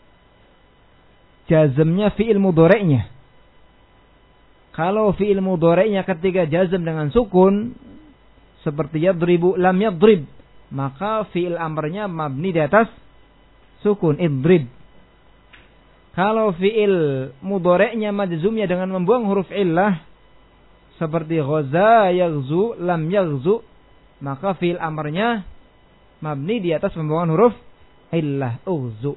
jazmnya fi'il mudhari'nya. Kalau fi'il mudhari'nya ketika jazm dengan sukun seperti yadribu lam yadrib, maka fi'il amrnya mabni di atas sukun idrib. Kalau fi'il mudhari'nya majzumnya dengan membuang huruf illah seperti ghaza yaghzu lam yaghzu, maka fi'il amrnya mabni di atas pembuangan huruf illah ughzu.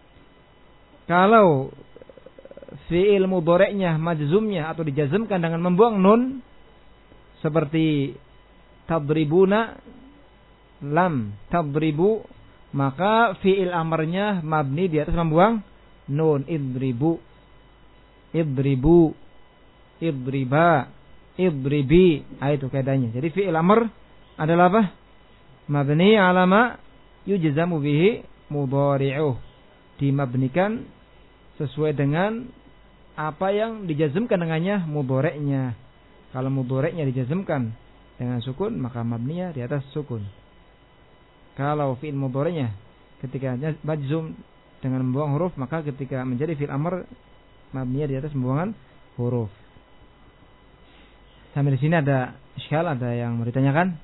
Kalau fi'il mudhari'nya majzumnya atau dijazmkan dengan membuang nun seperti tadribuna lam tadribu, maka fi'il amrnya mabni di atas membuang nun idribu idribu idriba idribi. Ah, itu kaidahnya. Jadi fi'il amr adalah apa? Mabni ala ma yujzamu bihi mudhari'uh. Dimabnikan sesuai dengan apa yang dijazmkan dengannya mudhari'nya. Kalau mudhari'nya dijazmkan dengan sukun, maka mabninya di atas sukun. Kalau fi'il mudhari'nya ketika majzum dengan membuang huruf, maka ketika menjadi fi'il amr mabninya di atas pembuangan huruf. Sampai di sini ada iskal, ada yang mau ditanyakan?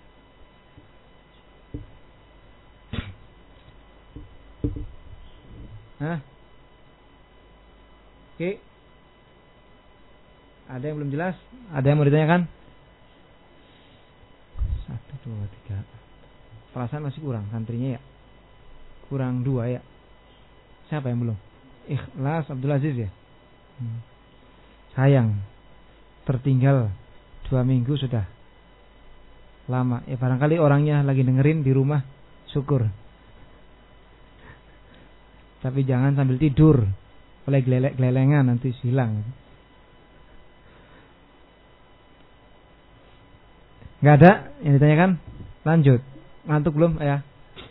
Hah? Oke. Ada yang belum jelas? Ada yang mau ditanyakan? Satu, dua, tiga. Perasaan masih kurang santrinya ya? Kurang dua ya? Siapa yang belum? Ikhlas Abdul Aziz ya? Hmm. Sayang. Tertinggal dua minggu sudah. Lama. Ya barangkali orangnya lagi dengerin di rumah. Syukur. Tapi jangan sambil tidur. Oleh gelelek-gelelengan nanti hilang. Gak ada yang ditanyakan? Lanjut. Ngantuk belum ya?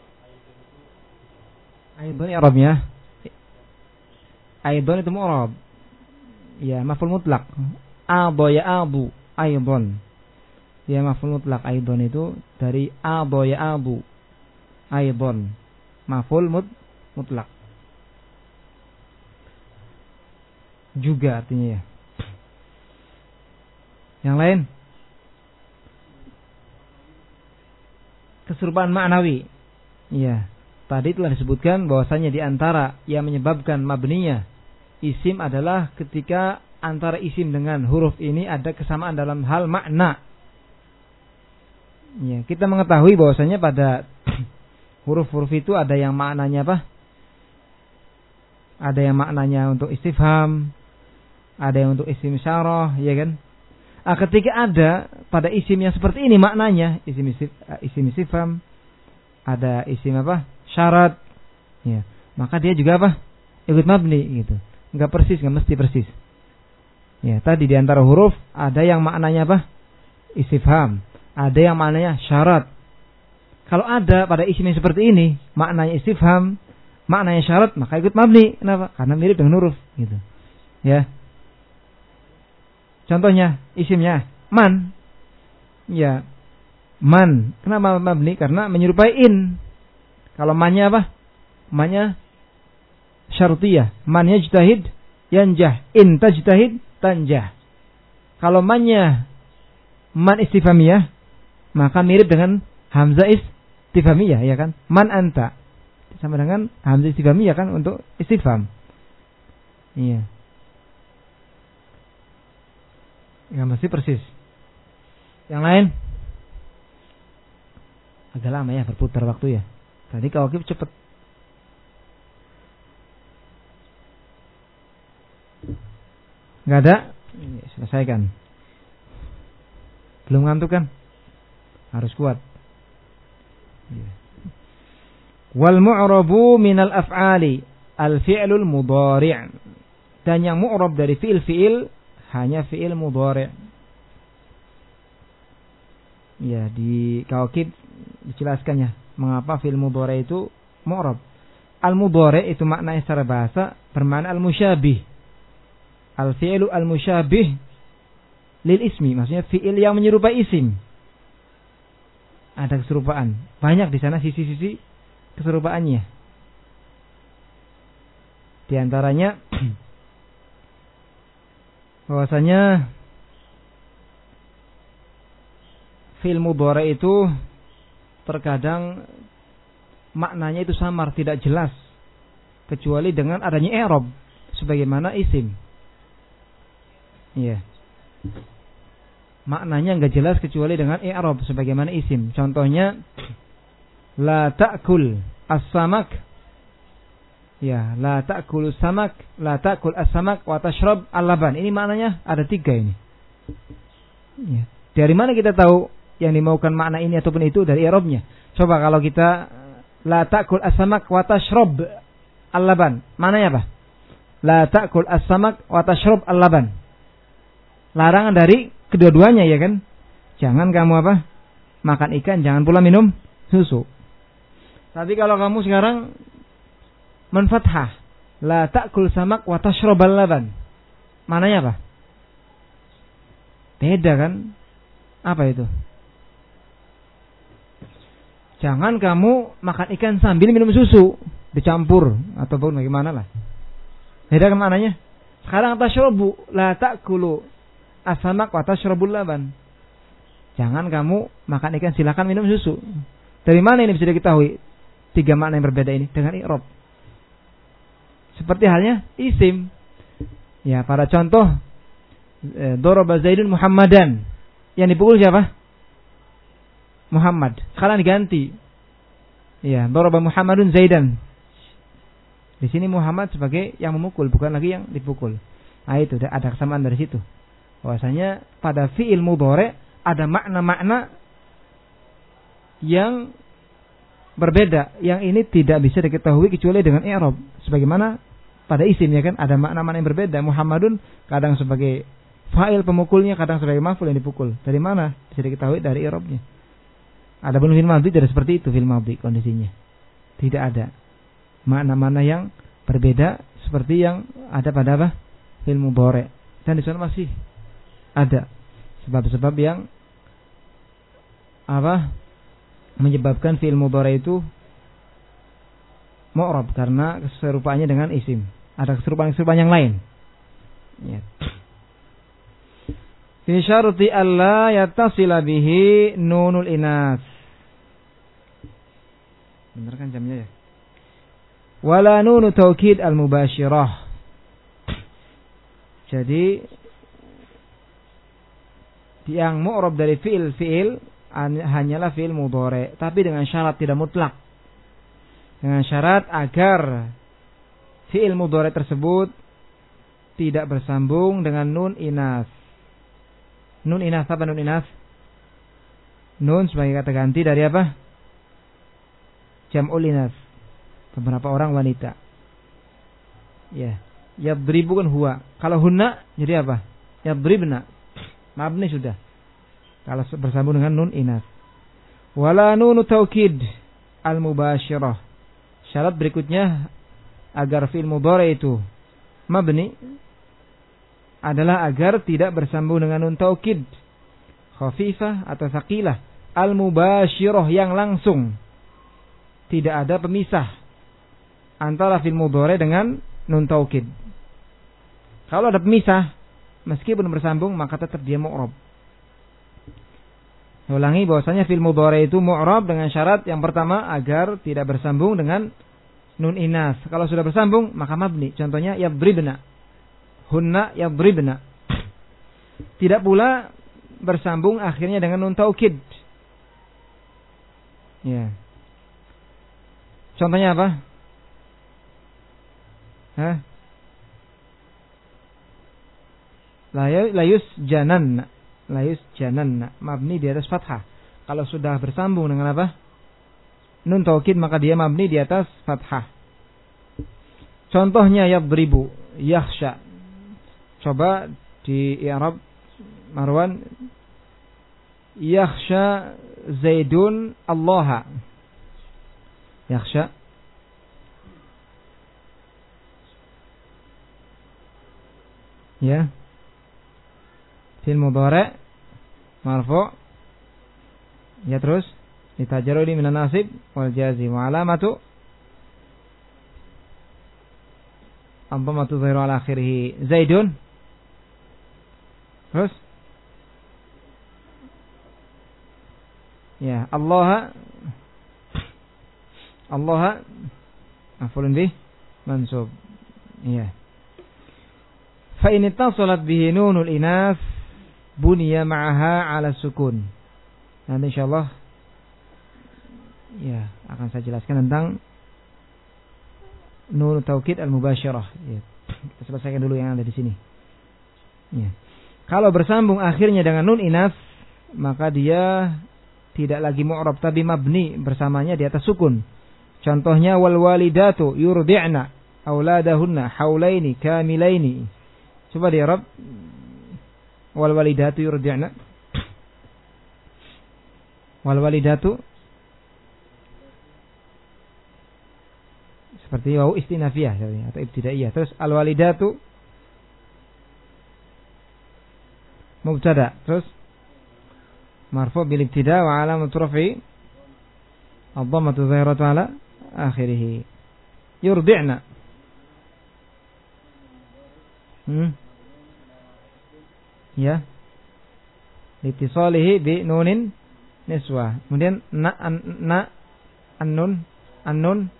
Aidon i'rabnya. Aidon itu mu'rab. Ya, maf'ul mutlak. Ado ya abu. Aidon. Ya, maf'ul mutlak. Aidon itu dari ado ya abu. Aidon. Maf'ul mut, mutlak. Juga artinya ya. Yang lain? Keserupaan maknawi. Iya. Tadi telah disebutkan bahwasanya di antara yang menyebabkan mabninya isim adalah ketika antara isim dengan huruf ini ada kesamaan dalam hal makna. Ya, kita mengetahui bahwasanya pada huruf-huruf itu ada yang maknanya apa? Ada yang maknanya untuk istifham, ada yang untuk isim isyarah, ya kan? Ah, ketika ada pada isim yang seperti ini maknanya isim isim, isim istifham, ada isim apa? Syarat, ya, maka dia juga apa? Ikut mabni gitu. Enggak persis, enggak mesti persis. Ya, tadi di antara huruf ada yang maknanya apa? Istifham, ada yang maknanya syarat. Kalau ada pada isim yang seperti ini maknanya istifham, maknanya syarat, maka ikut mabni. Kenapa? Karena mirip dengan huruf gitu. Ya. Contohnya isimnya man. Ya. Man. Kenapa mabni? Karena menyerupai in. Kalau mannya apa? Mannya syartiyah. Man yajtahid yanjah. In tajtahid tanjah. Kalau mannya man istifhamiyah, maka mirip dengan hamzah istifhamiyah, ya kan? Man anta. Sama dengan hamzah istifhamiyah kan untuk istifham. Iya. Enggak mesti persis. Yang lain? Agak lama ya berputar waktu ya. Tadi kalau kip cepet. Enggak ada? Ya, selesaikan. Belum ngantuk kan? Harus kuat. Ya. Wal mu'rabu minal af'ali al-fi'lul mudhari'. Dan yang mu'rab dari fi'il-fi'il hanya fi'il mudhari'. Ya, di Kawakib dijelaskannya mengapa fi'il mudhari' itu mu'rab. Al-mudhari' itu maknanya secara bahasa bermakna al-musyabih. Al-fi'lu al-musyabih lil ismi, maksudnya fi'il yang menyerupai isim. Ada keserupaan. Banyak di sana sisi-sisi keserupaannya. Di antaranya bahwasanya fi'il mudhari itu terkadang maknanya itu samar, tidak jelas kecuali dengan adanya i'rab sebagaimana isim. Iya. Maknanya enggak jelas kecuali dengan i'rab sebagaimana isim. Contohnya la ta'kul as-samak. Ya, la ta'kul as-samak, la ta'kul as-samak wa tashrab al-laban. Ini maknanya ada tiga ini. Ya. Dari mana kita tahu yang dimaukan makna ini ataupun itu? Dari i'rabnya. Coba kalau kita la ta'kul as-samak wa tashrab al-laban. Maknanya apa? La ta'kul as-samak wa tashrab al-laban. Larangan dari kedua-duanya, ya kan? Jangan kamu apa? Makan ikan, jangan pula minum susu. Tapi kalau kamu sekarang menfathah, la ta'kul samak wa tashrabal laban. Mananya apa? Beda kan? Apa itu? Jangan kamu makan ikan sambil minum susu, dicampur ataupun bagaimana lah. Beda kan maknanya? Sekarang tashrabu, la ta'kulu as-samak wa tashrabul laban. Jangan kamu makan ikan, silakan minum susu. Dari mana ini bisa diketahui? Tiga makna yang berbeda ini dengan i'rab. Seperti halnya isim. Ya, pada contoh e, daraba Zaidun Muhammadan. Yang dipukul siapa? Muhammad. Sekarang diganti. Ya, daraba Muhammadun Zaidan. Di sini Muhammad sebagai yang memukul, bukan lagi yang dipukul. Nah, itu ada kesamaan dari situ. Bahwasanya pada fi'il mudhari ada makna-makna yang berbeda, yang ini tidak bisa diketahui kecuali dengan i'rab. Sebagaimana pada isim, ya kan, ada makna-makna yang berbeda. Muhammadun kadang sebagai fa'il pemukulnya, kadang sebagai maf'ul yang dipukul. Dari mana? Bisa diketahui dari i'rabnya. Adapun fil madhi tidak seperti itu, fil madhi kondisinya. Tidak ada makna-makna yang berbeda seperti yang ada pada apa? Fil mudhari. Dan di sana masih ada sebab-sebab yang apa? Menyebabkan fi'il mudhari itu mu'rab karena keserupaannya dengan isim. Ada keserupaan-keserupaan yang lain. Ya. Fi syarti alla yattasila bihi nunul inas. Benar kan jamnya ya? Wala nunu taukid al-mubashirah. Jadi yang mu'rab dari fi'il fi'il hanyalah fi'il mudhari, tapi dengan syarat tidak mutlak. Dengan syarat agar fi'il mudhari tersebut tidak bersambung dengan nun inas. Nun inas apa nun inas? Nun sebagai kata ganti dari apa? Jam'ul inas. Beberapa orang wanita. Ya, yadribu kan huwa. Kalau hunna jadi apa? Yadribna. Mabni sudah. Kalau bersambung dengan nun inas. Wala nunu taukid al-mubashirah. Syarat berikutnya agar fi'il mudhari itu mabni adalah agar tidak bersambung dengan nun taukid khafifah atau tsaqilah al-mubashirah yang langsung. Tidak ada pemisah antara fi'il mudhari dengan nun taukid. Kalau ada pemisah, meskipun bersambung maka tetap dia mu'rab. Ulangi bahwasanya fi'il mudhari itu mu'rab dengan syarat yang pertama agar tidak bersambung dengan nun inas. Kalau sudah bersambung maka mabni. Contohnya yadribna. Hunna yadribna. Tidak pula bersambung akhirnya dengan nun taukid. Ya. Contohnya apa? Hah? Layus janan. Layus janan. Mabni di atas fathah. Kalau sudah bersambung dengan apa? Nun taukid maka dia mabni di atas fathah. Contohnya yadribu, yakhsha. Coba di i'rab Marwan. Yakhsha Zaidun Allaha. Yakhsha. Ya. Fi'il mudhari' marfu'. Ya terus litajarrudi minan nasib wal jazim wa alamatu ad-dhammatu dhahiru ala akhirih. Zaidun. Terus ya Allah Allah maf'ulun bih mansub. Ya. Fa in ittasalat bihi nunul inas buniya ma'aha 'ala sukun. Nanti insyaallah ya akan saya jelaskan tentang nun taukid al-mubasyarah. Ya. Kita selesaikan dulu yang ada di sini. Ya. Kalau bersambung akhirnya dengan nun inas, maka dia tidak lagi mu'rab tapi mabni, bersamanya di atas sukun. Contohnya wal walidatu yurdi'na auladahunna haulaini kamilaini. Coba di Arab wal walidatu yurdi'na. Wal walidatu seperti wau istinafiyah atau ibtidaiyah. Terus al walidatu mubtada, terus marfu' bil ibtida wa alamatu raf'i ad-dhammatu dhahiratu ala akhirih. Yurdi'na. Hmm. Ya. Litisalihi bi nunin niswah. Kemudian na an, na an-nun an-nun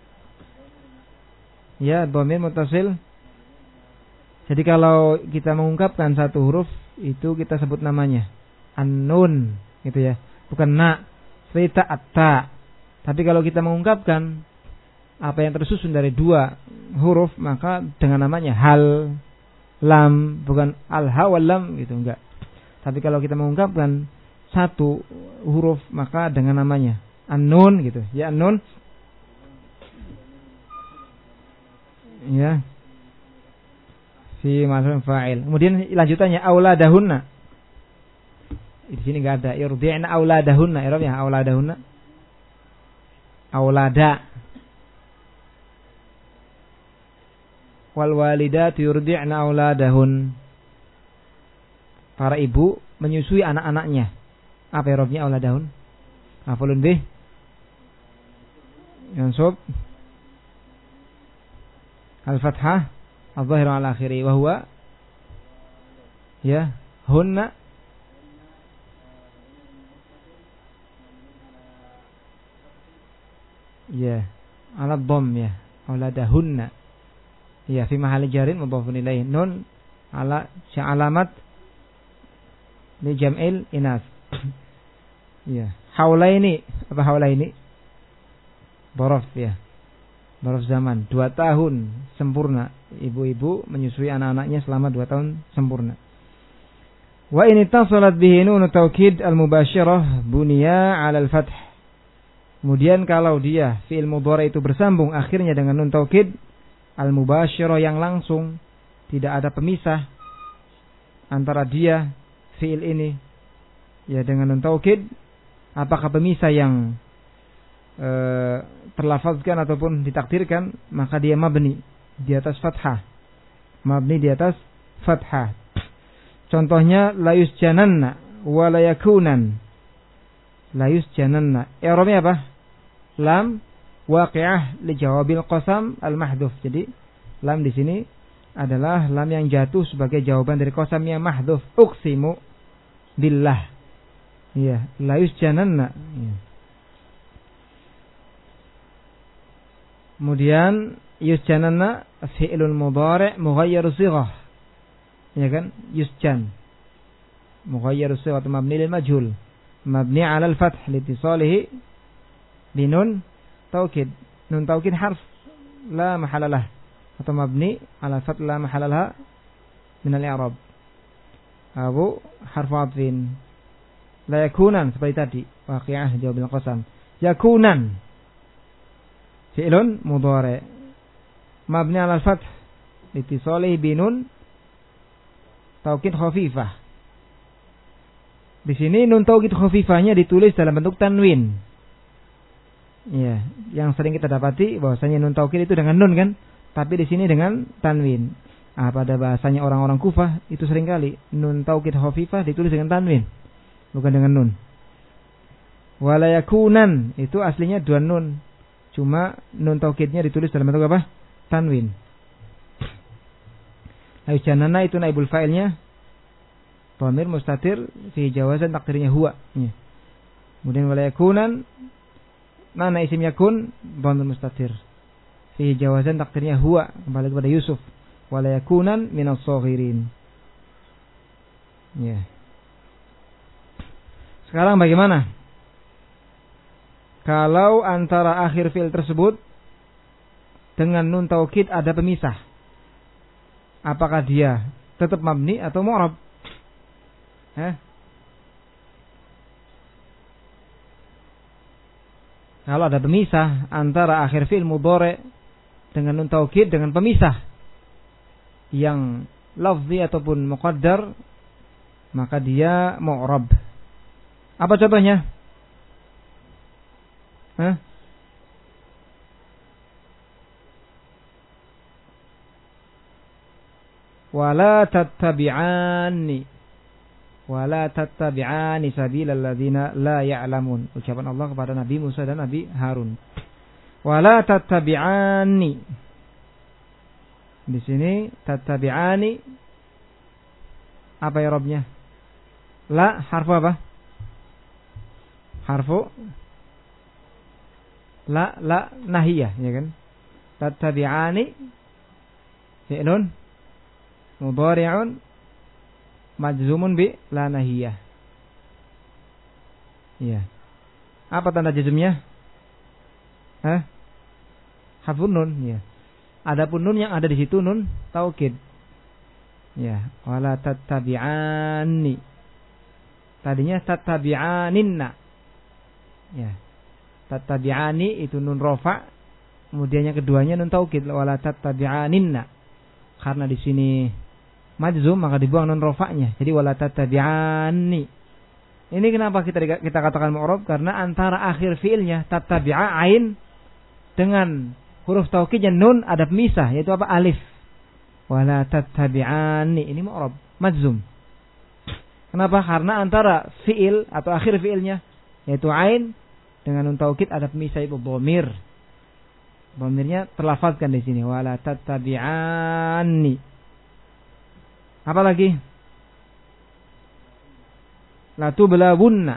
ya dhamir muttasil. Jadi kalau kita mengungkapkan satu huruf itu kita sebut namanya an-nun gitu ya. Bukan na, seperti ta at-ta. Tapi kalau kita mengungkapkan apa yang tersusun dari dua huruf maka dengan namanya hal, lam, bukan al-ha wal lam gitu, enggak. Tapi kalau kita mengungkapkan satu huruf maka dengan namanya an-nun gitu. Ya an-nun. Ya. Fi maf'ul fa'il. Kemudian lanjutannya auladahunna. Di sini enggak ada irdi'na auladahunna. I'rabnya auladahunna. Aulada. Wal walidatu yurdi'na auladahun. Para ibu menyusui anak-anaknya. Apa i'rabnya auladahun? Maf'ulun bih mansub al-fathah adh-dhahiru ala akhiri wa huwa ya hunna ya ala dhamm ya auladahunna ya fi mahalli jarin mudhafun ilaih nun ala alamat li jam'il inas. Ya, haulaini apa haulaini? Dhorof ya. Dhorof zaman, dua tahun sempurna. Ibu-ibu menyusui anak-anaknya selama dua tahun sempurna. Wa in ittasalat bihi nun taukid al-mubasyarah buniya 'ala al-fath. Kemudian kalau dia fi'il mudhari itu bersambung akhirnya dengan nun taukid al-mubasyarah yang langsung, tidak ada pemisah antara dia fi'il ini ya dengan nun taukid. Apakah pemisah yang e, terlafazkan ataupun ditakdirkan, maka dia mabni di atas fathah. Mabni di atas fathah. Contohnya la yusjananna wa la yakunan. La yusjananna. I'rabnya apa? Lam waqi'ah li jawabil qasam al-mahdhuf. Jadi lam di sini adalah lam yang jatuh sebagai jawaban dari qasam yang mahdhuf. Uqsimu billah. Iya, la yusjananna. Ya. Kemudian yusjananna fi'lun mudhari' mughayyir shighah. Ya kan? Yusjan. Mughayyir shighah mabni lil majhul. Mabni 'ala al-fath litisalihi bi nun taukid. Nun taukid harf la mahalla lah atau mabni 'ala al-fath la mahalla laha min al-i'rab. Abu harfu 'athfin. La yakunan seperti tadi. Waqi'ah jawabil qasam. Yakunan. Fi'lun mudhari' mabni 'ala al-fath litisalihi bi nun taukid khafifah. Di sini nun taukid khafifahnya ditulis dalam bentuk tanwin. Ya, yang sering kita dapati bahwasanya nun taukid itu dengan nun kan, tapi di sini dengan tanwin. Ah, pada bahasanya orang-orang Kufah itu seringkali nun taukid khafifah ditulis dengan tanwin, bukan dengan nun. Wala yakunan itu aslinya dua nun, cuma nun taukidnya ditulis dalam bentuk apa? Tanwin. Lalu janana itu naibul fa'ilnya dhamir mustatir fi jawazan takdirnya huwa. Ya. Kemudian wala yakunan mana isim yakun dhamir mustatir fi jawazan takdirnya huwa, kembali kepada Yusuf. Wala yakunan minas shaghirin. Ya. Sekarang bagaimana kalau antara akhir fi'il tersebut dengan nun taukid ada pemisah? Apakah dia tetap mabni atau mu'rab? Hah? Kalau ada pemisah antara akhir fi'il mudhari' dengan nun taukid dengan pemisah yang lafzi ataupun muqaddar, maka dia mu'rab. Apa contohnya? Hah? Wala tattabi'ani wala tattabi'ani sabilal ladzina la ya'lamun. Ucapan Allah kepada Nabi Musa dan Nabi Harun. Wala tattabi'ani. Di sini tattabi'ani apa i'rabnya? La harfu apa? Harfu la la nahiyah, ya kan? Tattabi'ani fi'lun mudhari'un majzumun bi la nahiyah. Ya. Apa tanda jazmnya? Hah? Harfun nun, ya. Adapun nun yang ada di situ nun taukid. Ya, wala tattabi'ani. Tadinya tattabi'aninna. Ya. Tattabi'ani itu nun rafa, kemudian yang keduanya nun taukid, wala tattabi'aninna. Karena di sini majzum maka dibuang nun rafa'nya. Jadi wala tattabi'ani. Ini kenapa kita kita katakan mu'rab? Karena antara akhir fiilnya tattabi'a ain dengan huruf taukidnya nun ada pemisah, yaitu apa? Alif. Wala tattabi'ani, ini mu'rab, majzum. Kenapa? Karena antara fiil atau akhir fiilnya yaitu ain dengan nun taukid ada pemisah, itu dhamir. Dhamirnya terlafazkan di sini, wala tattabi'ani. Apa lagi? La tublawunna.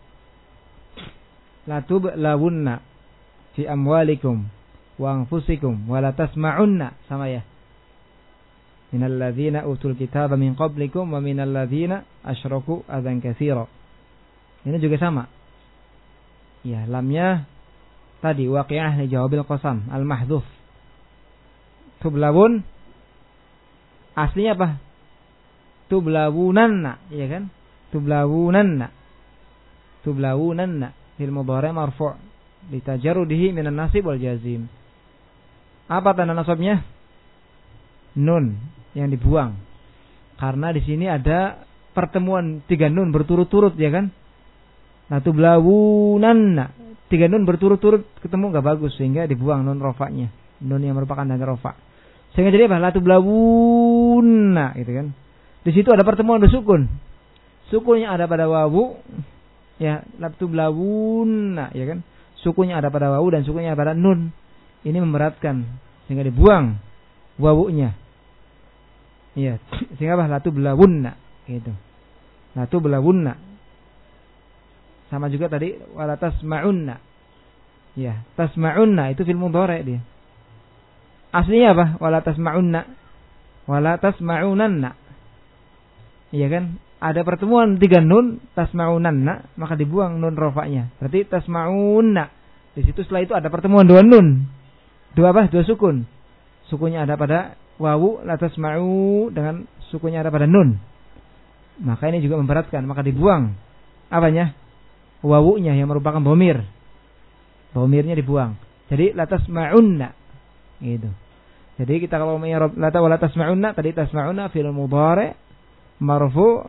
La tublawunna fi amwalikum wa anfusikum wa la tasma'unna, sama ya. Minal ladzina utul kitaba min qablikum wa minal ladzina asyraku adzan katsira. Ini juga sama. Ya, lamnya tadi waqi'ah li jawabil qasam al-mahdhuf. Tublawun aslinya apa? Tublawunanna, ya kan? Tublawunanna. Tublawunanna fil mudhari' marfu' li tajarrudihi minan nasib wal jazim. Apa tanda nasabnya? Nun yang dibuang. Karena di sini ada pertemuan tiga nun berturut-turut, ya kan? Nah, tublawunanna, tiga nun berturut-turut ketemu enggak bagus, sehingga dibuang nun rafa'nya. Nun yang merupakan tanda rafa'. Sehingga jadi apa? La tublawunna, gitu kan? Di situ ada pertemuan bersukun. Sukunnya ada pada wawu, ya, la tublawunna, ya kan? Sukunnya ada pada wawu dan sukunnya ada pada nun. Ini memberatkan, sehingga dibuang wawunya. Iya, sehingga apa? La tublawunna, gitu. La tublawunna. Sama juga tadi wala tasma'unna. Ya, tasma'unna itu fil mudhari' dia. Aslinya apa? Wala tasma'unna. Wala tasma'unanna. Iya kan? Ada pertemuan tiga nun, tasma'unanna, maka dibuang nun rafa'nya. Berarti tasma'unna. Di situ setelah itu ada pertemuan dua nun. Dua apa? Dua sukun. Sukunnya ada pada wawu, la tasma'u, dengan sukunnya ada pada nun. Maka ini juga memberatkan, maka dibuang apanya? Wawunya yang merupakan dhamir. Dhamirnya dibuang. Jadi la tasma'unna. Gitu. Jadi kita kalau mengi'rab la ta wala tasma'unna, tadi tasma'unna fil mudhari' marfu'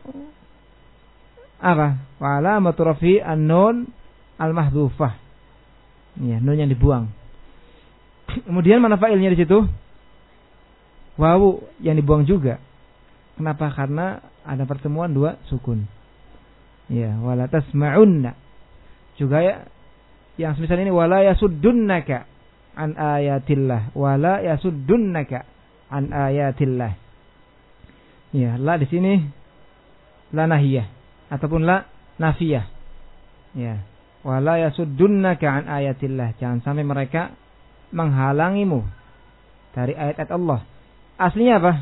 apa? Wa alamatu raf'i an-nun al-mahdhufah. Ya, nun yang dibuang. Kemudian mana fa'ilnya di situ? Wawu yang dibuang juga. Kenapa? Karena ada pertemuan dua sukun. Ya, wala tasma'unna. Juga ya yang semisal ini wala yasuddunaka an ayatillah, wala yasuddunaka an ayatillah. Ya, la di sini la nahiyah ataupun la nafiyah. Ya, wala yasuddunaka an ayatillah. Jangan sampai mereka menghalangimu dari ayat-ayat Allah. Aslinya apa?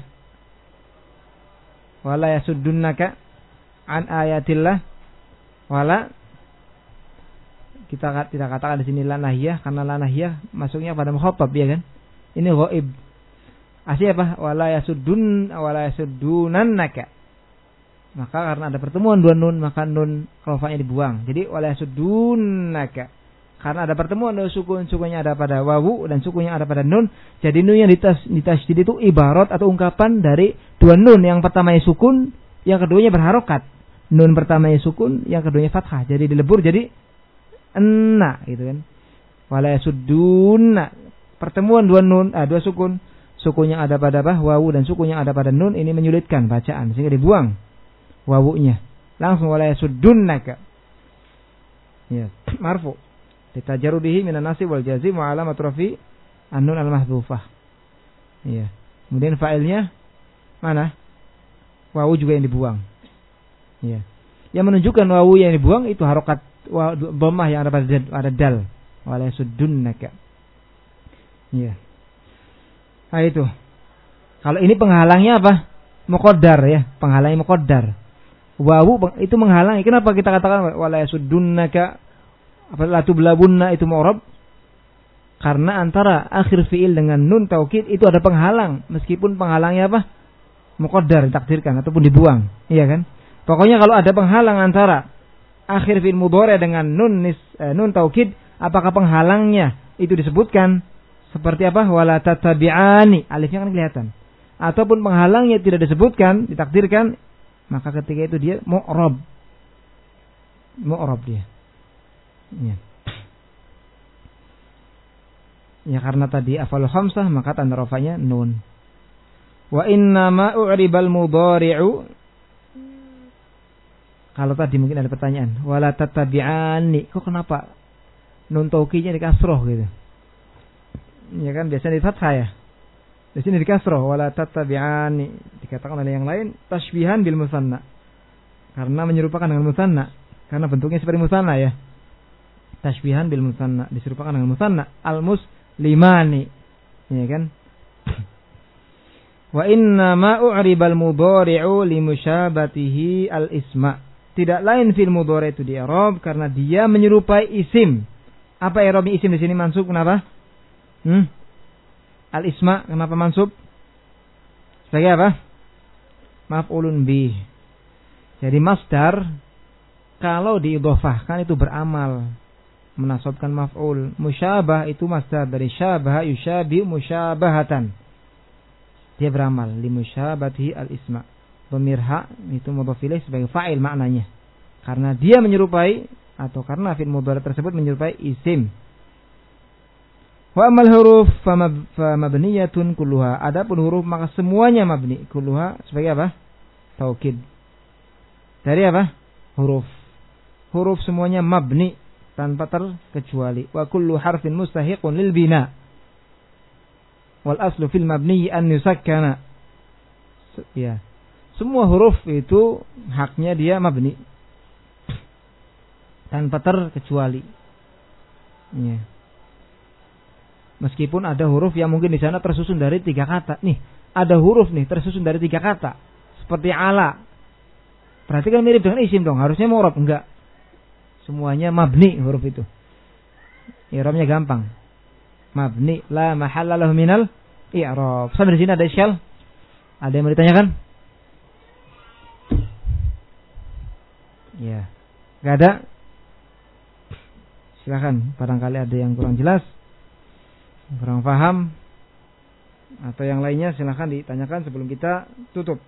Wala yasuddunaka an ayatillah. Wala, kita tidak katakan di sini la nahiyah karena la nahiyah masuknya pada mukhatab, ya kan? Ini ghaib. Aslinya apa? Wala yasuddun wala yasuddunannaka. Maka karena ada pertemuan dua nun, maka nun rafa'nya dibuang. Jadi wala yasuddunaka. Karena ada pertemuan dua sukun, sukunnya ada pada wawu dan sukunnya ada pada nun. Jadi nun yang ditas, ditasydid itu ibarat atau ungkapan dari dua nun. Yang pertamanya sukun, yang keduanya berharokat. Nun pertamanya sukun, yang keduanya fathah. Jadi dilebur jadi enna, gitu kan. Wala yasuddunna. Pertemuan dua nun, ah, dua sukun. Sukunnya ada pada apa? Wawu dan sukunnya ada pada nun. Ini menyulitkan bacaan sehingga dibuang wawunya. Langsung wala yasuddunaka. Ya, marfu. Litajarudihi minan nasib wal jazim wa alamat rafi an-nun al-mahdhufah. Ya. Kemudian fa'ilnya mana? Wawu juga yang dibuang. Ya. Yang menunjukkan wawu yang dibuang itu harokat dhammah yang ada pada ada dal. Wala yasuddunaka. Ya. Nah itu. Kalau ini penghalangnya apa? Muqaddar ya, penghalangnya muqaddar. Wawu itu menghalangi. Kenapa kita katakan wala yasuddunaka? Apa la tublabunna itu mu'rab? Karena antara akhir fiil dengan nun taukid itu ada penghalang, meskipun penghalangnya apa? Muqaddar, ditakdirkan ataupun dibuang, iya kan? Pokoknya kalau ada penghalang antara akhir fi'il mudhari dengan nun nis, eh, nun taukid, apakah penghalangnya itu disebutkan seperti apa? Wala tatabi'ani, alifnya kan kelihatan. Ataupun penghalangnya tidak disebutkan, ditakdirkan, maka ketika itu dia mu'rab. Mu'rab dia. Ya. Ya karena tadi afal khamsah maka tanda rafanya nun. Wa inna ma u'ribal mudhari'u. Kalau tadi mungkin ada pertanyaan, wala tatabi'ani, kok kenapa nun taukidnya di kasroh gitu? Ya kan biasanya di fathah ya. Di sini di kasroh, wala tatabi'ani. Dikatakan oleh yang lain tashbihan bil musanna. Karena menyerupakan dengan musanna, karena bentuknya seperti musanna ya. Tashbihan bil musanna, diserupakan dengan musanna, al muslimani. Ya kan? Wa inna ma u'ribal mudhari'u li musyabatihi al isma. Tidak lain fil mudhari' itu di i'rab karena dia menyerupai isim. Apa i'rabnya isim di sini mansub kenapa? Hmm? Al isma kenapa mansub? Sebagai apa? Maf'ulun bih. Jadi masdar kalau diidhofahkan itu beramal, menasabkan maf'ul. Musyabah itu masdar dari syabah yusyabi musyabahatan. Dia beramal li musyabatihi al isma. Dhamir ha itu mudhaf ilaih sebagai fa'il maknanya. Karena dia menyerupai atau karena fi'il mudhari tersebut menyerupai isim. Wa amal huruf famabniyatun kulluha. Adapun huruf maka semuanya mabni. Kulluha sebagai apa? Taukid. Dari apa? Huruf. Huruf semuanya mabni tanpa terkecuali. Wa kullu harfin mustahiqun lil bina. Wal aslu fil mabni an yusakkana. Ya. Semua huruf itu haknya dia mabni tanpa terkecuali. Ya. Meskipun ada huruf yang mungkin di sana tersusun dari tiga kata. Nih, ada huruf nih tersusun dari tiga kata. Seperti ala. Berarti kan mirip dengan isim dong. Harusnya mu'rab. Enggak. Semuanya mabni huruf itu. I'rabnya gampang. Mabni la mahalla lahu minal i'rab. Sampai di sini ada isyal? Ada yang mau ditanyakan? Ya. Enggak ada? Silakan, barangkali ada yang kurang jelas, kurang paham, atau yang lainnya silakan ditanyakan sebelum kita tutup.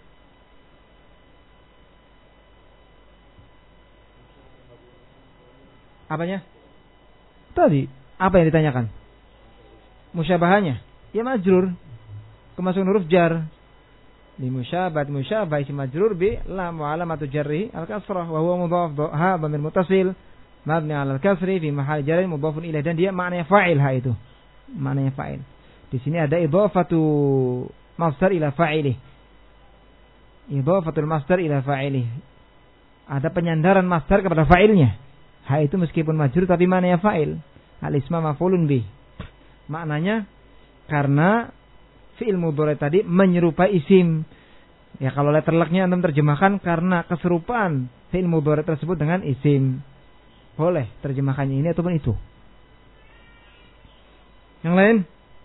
Apanya? Tadi, apa yang ditanyakan? Musyabahannya. Ya majrur. kemasukan huruf jar. Li musyabah musyabah isim majrur bi lam wa alamatu jarri al-kasrah wa huwa mudhaf ha dhamir muttasil mabni 'ala al-kasri fi mahall jarri mudhafun ilaih, dan dia maknanya fa'il. Ha itu maknanya fa'il. Di sini ada idhafatu masdar ila fa'ilih. Idhafatul masdar ila fa'ilih. Ada penyandaran masdar kepada fa'ilnya. Ha itu meskipun majrur tapi maknanya fa'il. Al-isma maf'ulun bih. Maknanya karena fi'il mudhari tadi menyerupai isim. Ya kalau letter luck-nya antum terjemahkan karena keserupaan fi'il mudhari tersebut dengan isim. Boleh terjemahkannya ini ataupun itu. Yang lain?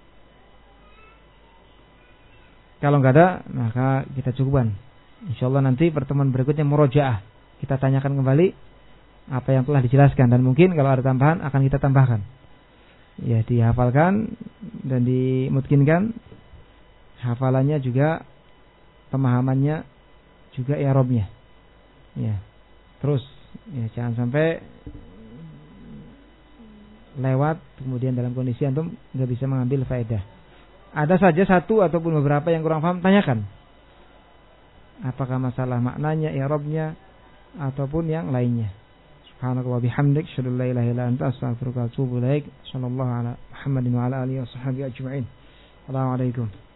Kalau enggak ada, maka kita cukupkan. Insyaallah nanti pertemuan berikutnya murojaah. Kita tanyakan kembali apa yang telah dijelaskan, dan mungkin kalau ada tambahan akan kita tambahkan. Ya, dihafalkan dan dimutkinkan. Hafalannya juga, pemahamannya juga i'rabnya. Ya. Terus ya, jangan sampai lewat kemudian dalam kondisi antum enggak bisa mengambil faedah. Ada saja satu ataupun beberapa yang kurang paham, tanyakan. Apakah masalah maknanya, i'rabnya ataupun yang lainnya. Subhanallahi wa bihamdik, asyhadu an la ilaha illa anta, astaghfiruka wa atubu ilaik. Shallallahu ala Muhammadin wa ala alihi wa sahbihi ajma'in. Assalamualaikum.